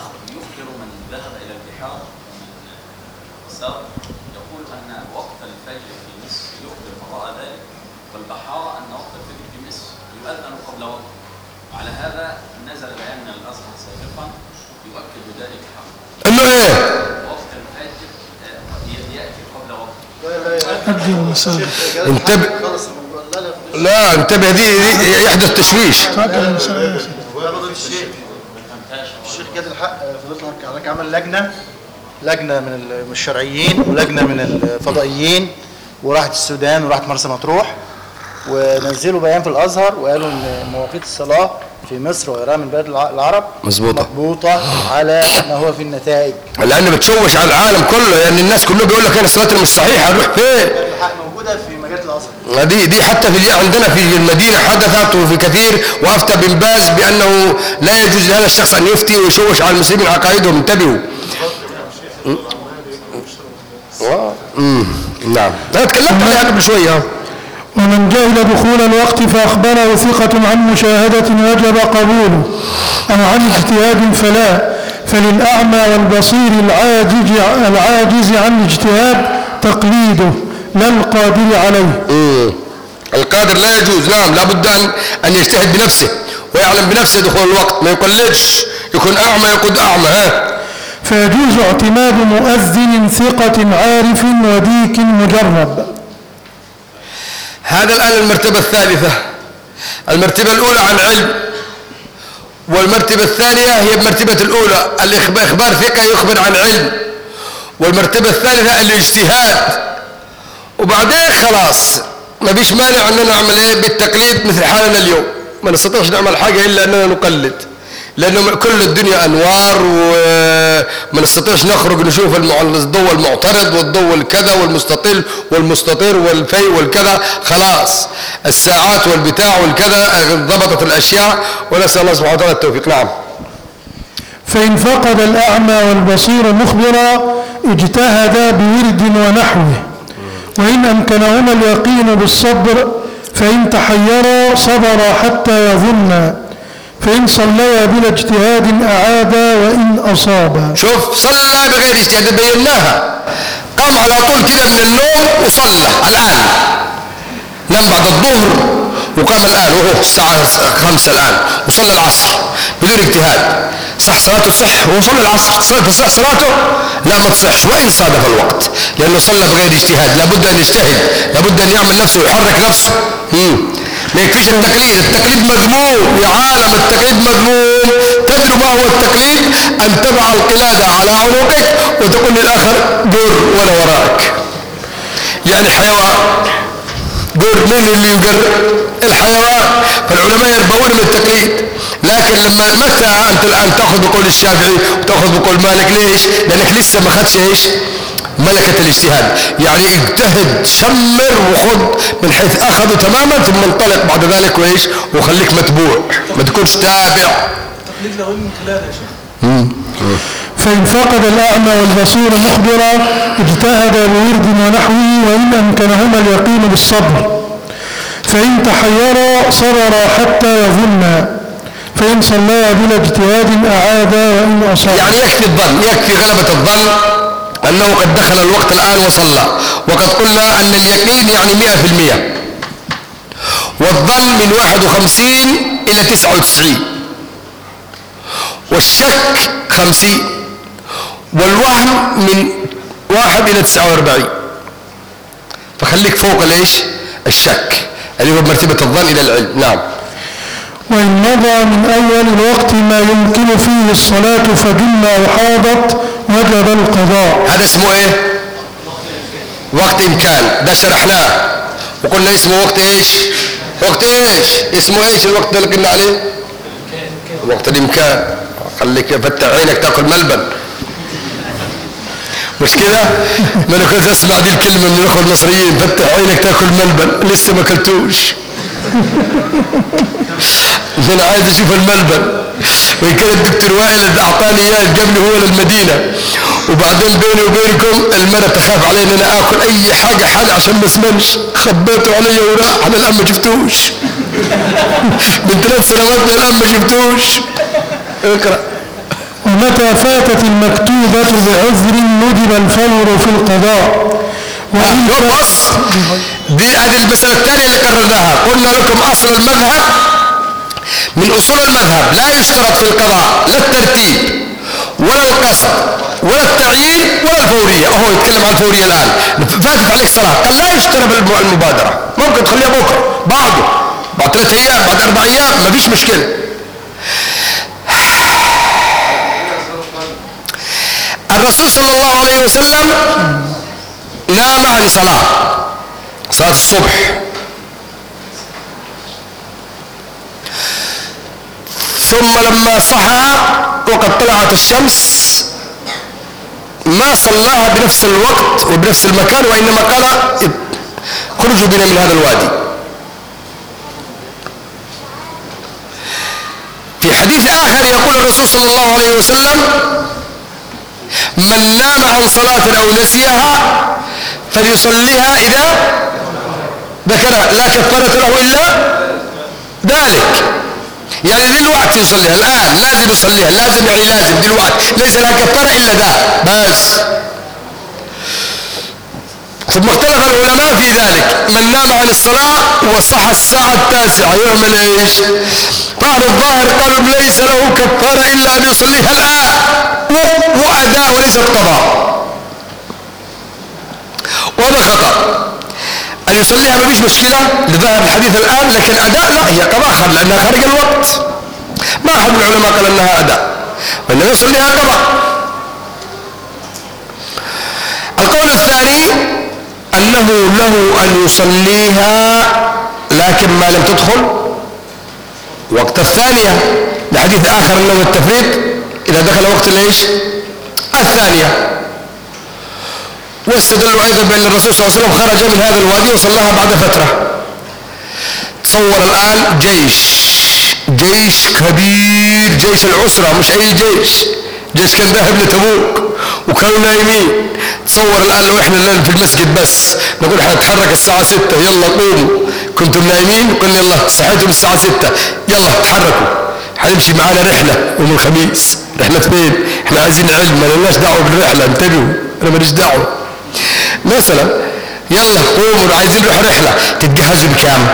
انه ايه؟ وقت الفجر ياتي قبل وقت. انتبه، لا انتبه، دي يحدث تشويش. الشيخ جاد الحق فضلت عمل لجنه من الشرعيين ولجنه من الفضائيين، وراحت السودان وراحت مرسى مطروح، ونزلوا بيان في الازهر وقالوا ان مواقيت الصلاه في مصر وغيرها من بلاد العرب مضبوطه على ما هو في النتائج، لان بتشوش على العالم كله. يعني الناس كله بيقول لك انا صلاتي مش صحيحه، اروح فين؟ الحق موجوده في مجله الازهر. دي حتى في عندنا في المدينه حدثت وفي كثير، وافتى بن باز بانه لا يجوز لهذا الشخص ان يفتي ويشوش على المسلمين عقائدهم. انتبهوا. نعم، انا تكلمت عليها قبل شويه. ومن جهل دخول الوقت فأخبره ثقة عن مشاهدة وجب قبوله، أو عن اجتهاد فلا، فللأعمى والبصير العاجز عن الاجتهاد تقليده لا القادر عليه. القادر لا يجوز، نعم، لابد أن يجتهد بنفسه ويعلم بنفسه دخول الوقت، ما يقلدش، يكون أعمى يقود أعمى. فيجوز اعتماد مؤذن ثقة عارف وديك مجرب. هذا الآن المرتبة الثالثة. المرتبة الأولى عن علم، والمرتبة الثانية هي المرتبة الأولى الإخبار ثقة يخبر عن علم، والمرتبة الثالثة الاجتهاد. وبعدين خلاص ما فيش مانع أننا نعمل إيه بالتقليد مثل حالنا اليوم، ما نستطيعش نعمل حاجة إلا أننا نقلد، لأنه كل الدنيا أنوار وما نستطيعش نخرج نشوف الضوء المعترض والضوء الكذا والمستطيل والمستطير والفي والكذا. خلاص الساعات والبتاع والكذا ضبطت الأشياء، ونسأل الله سبحانه وتعالى التوفيق. نعم. فإن فقد الأعمى والبصير مخبرا اجتهدا بورد ونحوه، وإن أمكنهما اليقين بالصبر فإن تحيرا صبرا حتى يظنا، فإن صليا بلا اجتهاد أعادا وإن أصابا. شوف، صلى بغير اجتهاد بيناها، قام على طول كده من النوم وصلى الآن، نام بعد الظهر وقام الآن وهو الساعة 5 الآن وصلى العصر بدون اجتهاد. صح صلاته صح، وهو صلى العصر صلاته صح صلاته؟ لا ما تصحش، وإن صادف الوقت، لأنه صلى بغير اجتهاد. لابد أن يجتهد، لابد أن يعمل نفسه ويحرك نفسه. ما يكفيش التقليد مذموم يا عالم، التقليد مذموم. تدري ما هو التقليد؟ أن تضع القلادة على عنقك وتقول للآخر قر ولا وراءك. يعني حيوان قر، مين اللي يقر؟ الحيوان. فالعلماء يربون من التقليد، لكن متى أنت الآن تأخذ بقول الشافعي وتأخذ بقول مالك؟ ليش؟ لأنك لسه ما خدش إيش؟ ملكة الاجتهاد. يعني اجتهد، شمر وخذ من حيث أخذوا تماما، ثم انطلق بعد ذلك وإيش؟ وخليك متبوع، ما تكونش تابع. تقليد له من خلال يا شيخ. فإن فقد الأعمى والبصير مخبرا اجتهد بورد ونحوه، وإن أمكنهما اليقين بالصبر، فإن تحيرا صبرا حتى يظنا، فإن صلى بلا اجتهاد أعاد وإن أصاب. يعني يكفي الظن، يكفي غلبة الظن أنه قد دخل الوقت الآن وصلى، وقد قلنا أن اليقين يعني 100%، والظن من 51 إلى 99، والشك 50، والوهم من 1 إلى 49. فخليك فوق الايش؟ الشك اللي هو مرتبة الظن إلى العلم. نعم. وإن مضى من أول الوقت ما يمكن فيه الصلاة فجمع وحاضت وجب القضاء. هذا اسمه ايه؟ وقت إمكان. ده شرحناه وقلنا اسمه وقت ايش؟ وقت ايش؟ اسمه ايش الوقت اللي قلنا عليه؟ وقت الإمكان. خليك فتح عينك تاكل ملبن، مش كده؟ ما انا كنت اسمع دي الكلمة من الاخوة المصريين، فتح عينك تاكل ملبن، لسه ما اكلتوش. انا عايز اشوف الملبن. وان كان الدكتور وائل اللي اعطاني اياه جاب لي هو للمدينة، وبعدين بيني وبينكم المرة تخاف علي ان انا اكل اي حاجة حاجة عشان ما اسمنش، خبيته علي وراح. انا الان ما شفتوش من 3 سنوات من الان ما شفتوش. اقرأ. ومتى فاتت المكتوبة بعذر ندب الفور في القضاء. بص، دي هذه المسألة الثانية اللي قررناها. قلنا لكم أصل المذهب من أصول المذهب لا يشترط في القضاء لا الترتيب ولا القصد ولا التعيين ولا الفورية. هو يتكلم عن الفورية الآن. فاتت عليك صلاة، قال لا يشترط المبادرة، ممكن تخليها بكرة، بعد 3 أيام، بعد 4 أيام، ما فيش مشكلة. الرسول صلى الله عليه وسلم نام عن صلاة الصبح، ثم لما صحى وقد طلعت الشمس ما صلاها بنفس الوقت وبنفس المكان، وإنما قال خرجوا بنا من هذا الوادي. في حديث آخر يقول الرسول صلى الله عليه وسلم من نام عن صلاة أو نسيها فليصليها إذا ذكرها، لا كفارة له إلا ذلك. يعني دلوقتي يصليها الآن، لازم يصليها، لازم يعني لازم دلوقتي، ليس لها كفارة إلا ذا بس. ثم اختلف العلماء في ذلك، من نام عن الصلاة وصحى الساعة 9 يعمل ايش؟ فأهل الظاهر قالوا ليس له كفارة إلا أن يصليها الآن وأداء وليس القضاء. وهذا خطأ. أن يصليها ما فيش مشكلة لظاهر الحديث الآن، لكن أداء لا، هي قضاء لأنها خارج الوقت. ما أحد من العلماء قال أنها أداء، وإنما يصليها قضاء. القول الثاني أنه له أن يصليها لكن ما لم تدخل وقت الثانية، لحديث آخر أنه التفريق إذا دخل وقت الإيش؟ الثانية. واستدلوا أيضا بأن الرسول صلى الله عليه وسلم خرج من هذا الوادي وصلاها بعد فترة. تصور الآن جيش كبير، جيش العسرة، مش أي جيش كان ذاهب لتبوك وكانوا نايمين. تصور الآن لو احنا في المسجد بس نقول حنتحرك الساعة 6، يلا قوموا، كنتم نايمين، قلنا يلا صحيتم الساعة 6، يلا تحركوا، حنمشي معانا رحلة يوم الخميس. رحلة فين؟ احنا عايزين علم، ما لناش دعوة بالرحلة، انتبهوا، انا ماليش دعوة. مثلا يلا قوموا عايزين نروح رحلة، تتجهزوا بكام؟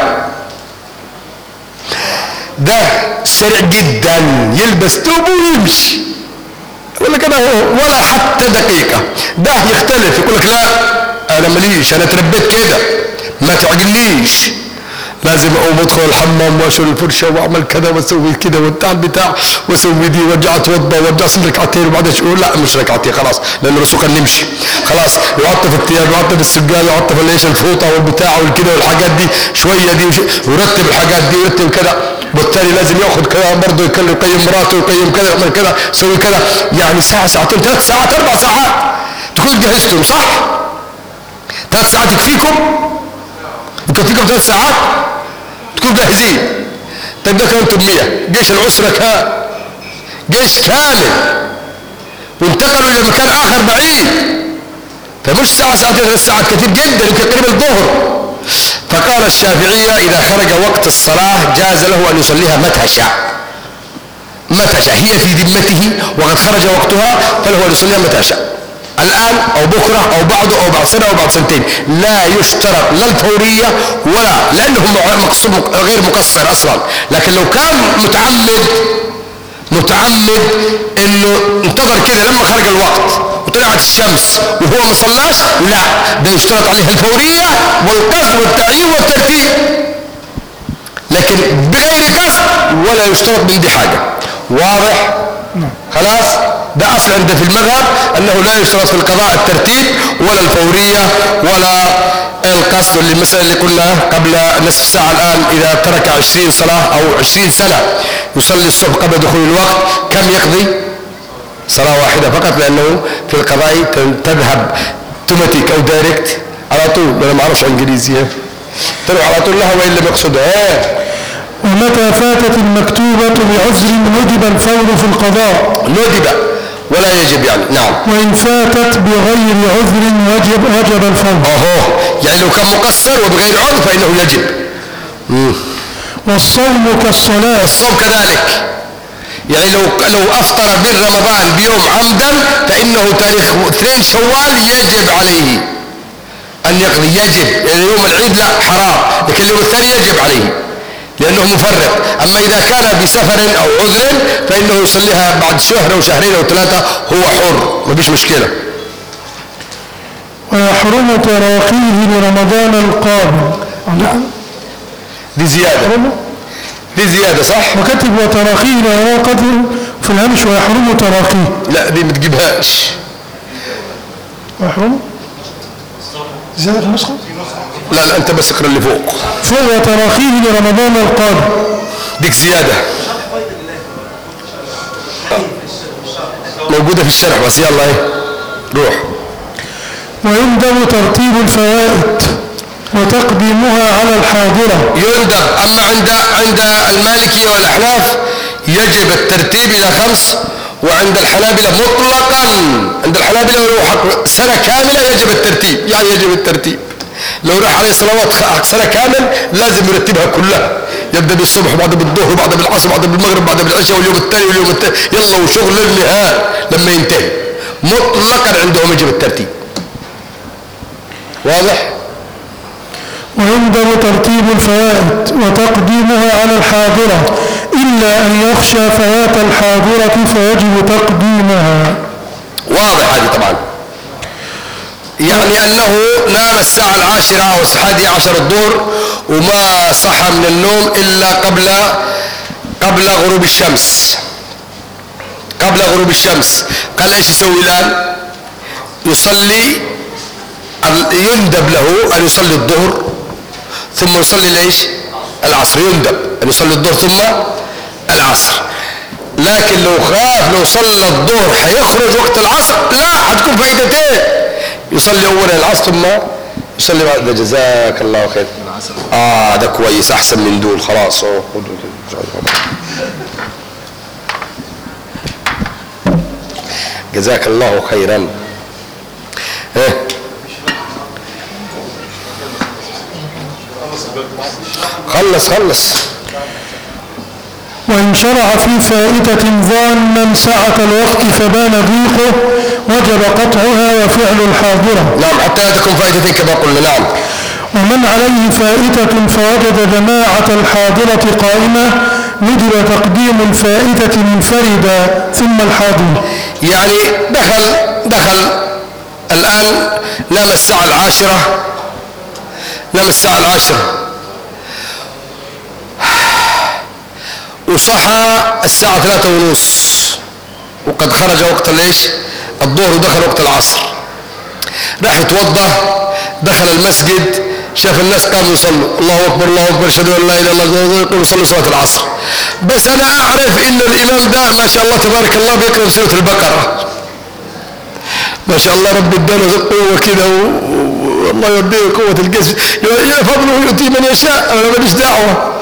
ده سريع جدا، يلبس ثوبه ويمشي، يقول لك انا ولا حتى دقيقة. ده يختلف، يقول لك لا انا ماليش، انا تربيت كده، ما تعجلنيش، لازم اقوم ادخل الحمام واشيل الفرشه واعمل كذا واسوي كذا وبتاع البتاع واسوي دي وارجع اتوضا وارجع اصلي ركعتين وبعدين اقول لا مش ركعتين خلاص، لان الرسول كان نمشي خلاص، يعطف الثياب، يعطف السجاد، يعطف ايش الفوطه والبتاع والكذا والحاجات دي شويه دي ويرتب الحاجات دي ويرتب كذا، والتالي لازم ياخذ كذا برضه يقيم مراته ويقيم كذا يعمل كذا يسوي كذا، يعني ساعه ساعتين 3 ساعات 4 ساعات تكون جهزتم صح؟ 3 ساعات يكفيكم 3 ساعات تكونوا جاهزين. طيب ده كانوا 800 جيش العسرة كان جيش كامل وانتقلوا الى مكان اخر بعيد، فمش ساعة ساعتين 3 ساعات كثير جدا، يمكن قريب الظهر فقال الشافعية إذا خرج وقت الصلاة جاز له أن يصليها متى شاء. متى شاء، هي في ذمته وقد خرج وقتها فله أن يصليها متى شاء، الآن أو بكرة أو بعده أو بعد سنة أو بعد سنتين. لا يشترط لا الفورية ولا، لأنه غير مقصر أصلا. لكن لو كان متعمد انه انتظر كده لما خرج الوقت وطلعت الشمس وهو ما صلاش، لا، ده يشترط عليه الفورية والقصد والتعيين والترتيب. لكن بغير قصد ولا يشترط من دي حاجة. واضح؟ خلاص. ده اصل عند في المذهب انه لا يشترط في القضاء الترتيب ولا الفورية ولا القصد. اللي مثلا اللي قلنا قبل نصف ساعة الان اذا ترك 20 صلاة او 20 سنة يصلي الصبح قبل دخول الوقت، كم يقضي؟ صلاة واحدة فقط، لانه في القضاء تذهب توماتيك او دايركت على طول. انا ما اعرفش انجليزي، تروح على طول لها وان لم يقصدها. ومتى فاتت المكتوبة بعذر ندب الفور في القضاء. ندب ولا يجب يعني. نعم. وإن فاتت بغير عذر وجب الفور. يعني لو كان مقصر وبغير عذر فإنه يجب. والصوم كالصلاة. الصوم كذلك، يعني لو أفطر من رمضان بيوم عمدا فإنه تاريخ 2 شوال يجب عليه أن يقضي. يجب، يعني يوم العيد لا حرام، لكن اليوم الثاني يجب عليه لأنه مفرط. أما إذا كان بسفر أو عذر فإنه يصليها بعد شهر أو شهرين أو 3، هو حر، ما فيش مشكلة. ويحرم تراخيه لرمضان القادم. نعم، دي زيادة صح؟ وكتب وتراخيه لرمضان القادم في الهمش ويحرم تراخيه. لا دي ما تجيبهاش. ويحرم زيادة في النسخة؟ لا انت بس اقرا اللي فوق. وتراخيه لرمضان القادم، ديك زيادة موجودة في الشرح بس. يلا ايه روح. ويندب ترتيب الفوائد وتقديمها على الحاضرة. يندب. اما عند المالكية والاحناف يجب الترتيب الى 5، وعند الحنابلة مطلقا، عند الحنابلة لو حق سنة كاملة يجب الترتيب. يعني يجب الترتيب لو راح عليه صلوات سنة كامل لازم يرتبها كلها، يبدأ بالصبح بعد بالظهر بعد بالعصر بعد بالمغرب بعد بالعشاء واليوم الثاني واليوم الثاني، يلا وشغل للنهار لما ينتهي. مطلقا عندهم يجب الترتيب. واضح؟ ويندب ترتيب الفوائد وتقديمها على الحاضرة إلا أن يخشى فوات الحاضرة فيجب تقديمها. واضح هذه طبعا. يعني أنه نام الساعة 10 أو 11 الظهر وما صحى من النوم إلا قبل غروب الشمس. قبل غروب الشمس قال ايش يسوي الآن؟ يصلي، يندب له أن يصلي الظهر ثم يصلي ليش؟ العصر. يندب أن يصلي الظهر ثم العصر. لكن لو خاف لو صلى الظهر حيخرج وقت العصر، لا، هتكون فائدتين. يصلي أولا العصر ثم يصلي بعد. جزاك الله خير. ده كويس، أحسن من دول. خلاص جزاك الله خيرا. خلص. وإن شرع في فائدة ظانا سعة الوقت فبان ضيقه وجب قطعها وفعل الحاضرة. نعم، حتى لا تكون فائدة كما قلنا. نعم. ومن عليه فائدة فوجد جماعة الحاضرة قائمة ندب تقديم الفائدة منفردا ثم الحاضر. يعني دخل الآن نام الساعة 10 وصحى الساعة 3:30 وقد خرج وقت ليش؟ الظهر ودخل وقت العصر. راح يتوضا، دخل المسجد، شاف الناس قاموا يصلوا الله أكبر الله أكبر أشهد أن لا إله إلا الله، يقولوا يصلوا صلاة العصر. بس أنا أعرف إن الإمام ده ما شاء الله تبارك الله بيقرأ سورة البقرة، ما شاء الله رب اداله قوة كده والله يديه قوة الجسم، يا فضله يؤتي من يشاء، أنا ماليش دعوة.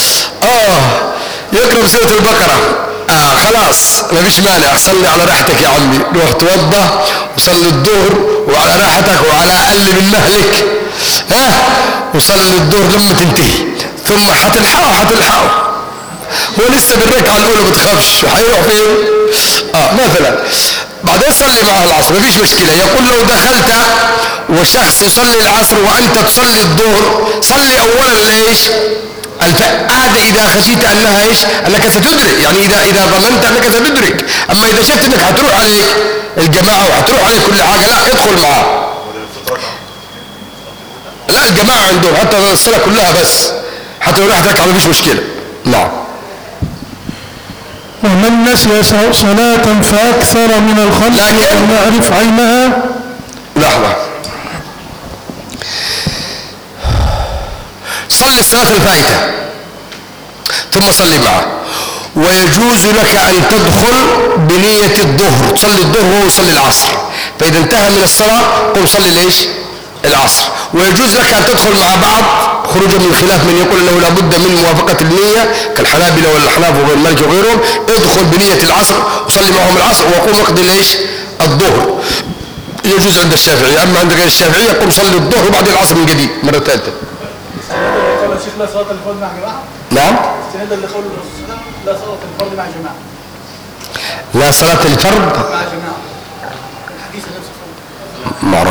يقرأ سورة البقرة. خلاص ما فيش مانع، صلي على راحتك يا عمي، روح توضى وصلي الظهر وعلى راحتك وعلى أقل من مهلك وصلي الظهر لما تنتهي، ثم هتلحقه هو لسه بالركعه الاولى، ما تخافش هيروح فين. مثلا بعدين صلي معه العصر مفيش مشكله. يقول لو دخلت وشخص يصلي العصر وانت تصلي الظهر، صلي اولا ليش؟ هذا اذا خشيت انها ايش؟ انك ستدرك، يعني اذا ظننت انك ستدرك. اما اذا شكت انك هتروح عليك الجماعه وهتروح عليك كل حاجه، لا ادخل معاه. لا الجماعه عندهم حتى الصلاه كلها، بس حتى لو راحت ركعه مفيش مشكله. نعم. ومن نسي صلاة فأكثر من الخمس ولم يعرف عينها. لحظة، صلي الصلاة الفائتة ثم صلي معه، ويجوز لك أن تدخل بنية الظهر، تصلي الظهر وهو يصلي العصر، فإذا انتهى من الصلاة قم صلي ليش؟ العصر. ويجوز لك أن تدخل مع بعض خروجا من خلاف من يقول أنه لابد من موافقة النية كالحنابلة والأحناف وغير المالك وغيرهم. ادخل بنية العصر وصلي معهم العصر وقوم اقضي ليش؟ الظهر. يجوز عند الشافعية. أما عند غير الشافعية قم صلي الظهر وبعد العصر من جديد مرة ثالثة. لا صلاة الفرد مع جماعة؟ نعم؟ استند لقول الرسول لا صلاة الفرد مع جماعة. لا صلاة الفرد مع جماعة. الحديث نفسه ما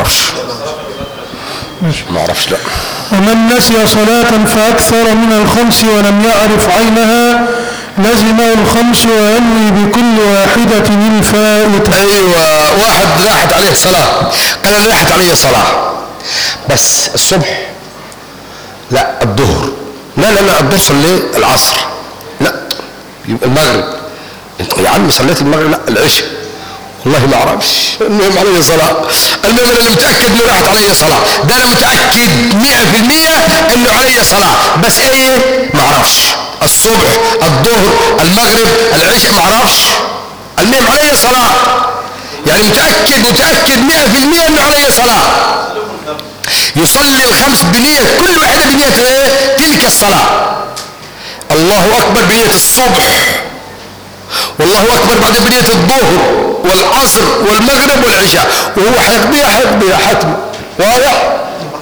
اعرفش لا. ومن نسي صلاة فأكثر من الخمس ولم يعرف عينها لزمه الخمس وينوي بكل واحدة الفائتة. ايوه، واحد راحت عليه صلاة، قال انا راحت علي صلاة بس الصبح، لا الظهر، لا الظهر صلي العصر، لا يبقى المغرب. انت يا عم صليت المغرب؟ لا العشاء، والله ما اعرفش، المهم علي صلاة. المهم انا متأكد انه راحت علي صلاة، ده انا متأكد 100% انه علي صلاة، بس ايه ما اعرفش، الصبح الظهر المغرب العشاء ما اعرفش، المهم علي صلاة، يعني متأكد 100% انه علي صلاة. يصلي الخمس بنية، كل واحدة بنية ايه؟ تلك الصلاة. الله اكبر بنية الصبح، والله اكبر بعد بنية الظهر والعصر والمغرب والعشاء، وهو حيقضيها حتم. واضح؟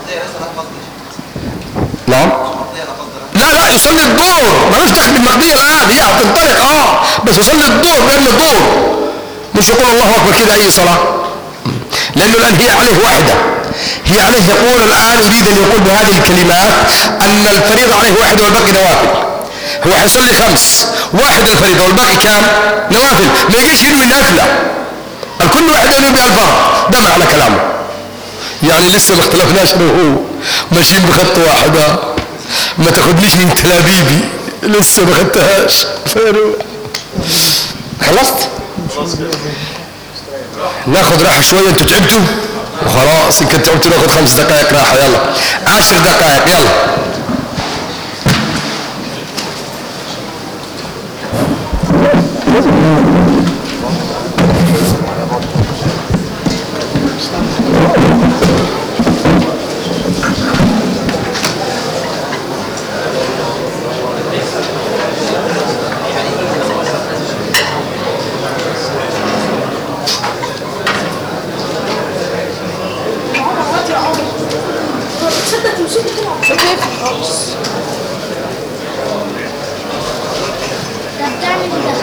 نعم. لا يصلي الظهر، ما نفتح بالمقضية الان، هي هتنطلق بس يصلي الظهر لان الظهر مش يقول الله اكبر كده اي صلاة، لانه الان هي عليه واحدة، هي عليه يقول الان يريد ان يقول بهذه الكلمات ان الفريضة عليه واحدة والباقي نوافل. هو حيصلي 5، واحد الفريضة والباقي كام؟ نوافل. ما يجيش ينوي نافلة، الكل واحد ينوي بها الفرض، ده معنى كلامه. يعني لسه ما اختلفناش انا وهو، ماشيين بخط واحد. ما تاخدنيش من تلابيبي، لسه ما خدتهاش. خلصت؟ ناخد راحة شوية، انتوا تعبتوا؟ وخلاص ان كنت تعبتوا ناخد 5 دقائق راحة، يلا 10 دقائق يلا. ده بتعمل ده.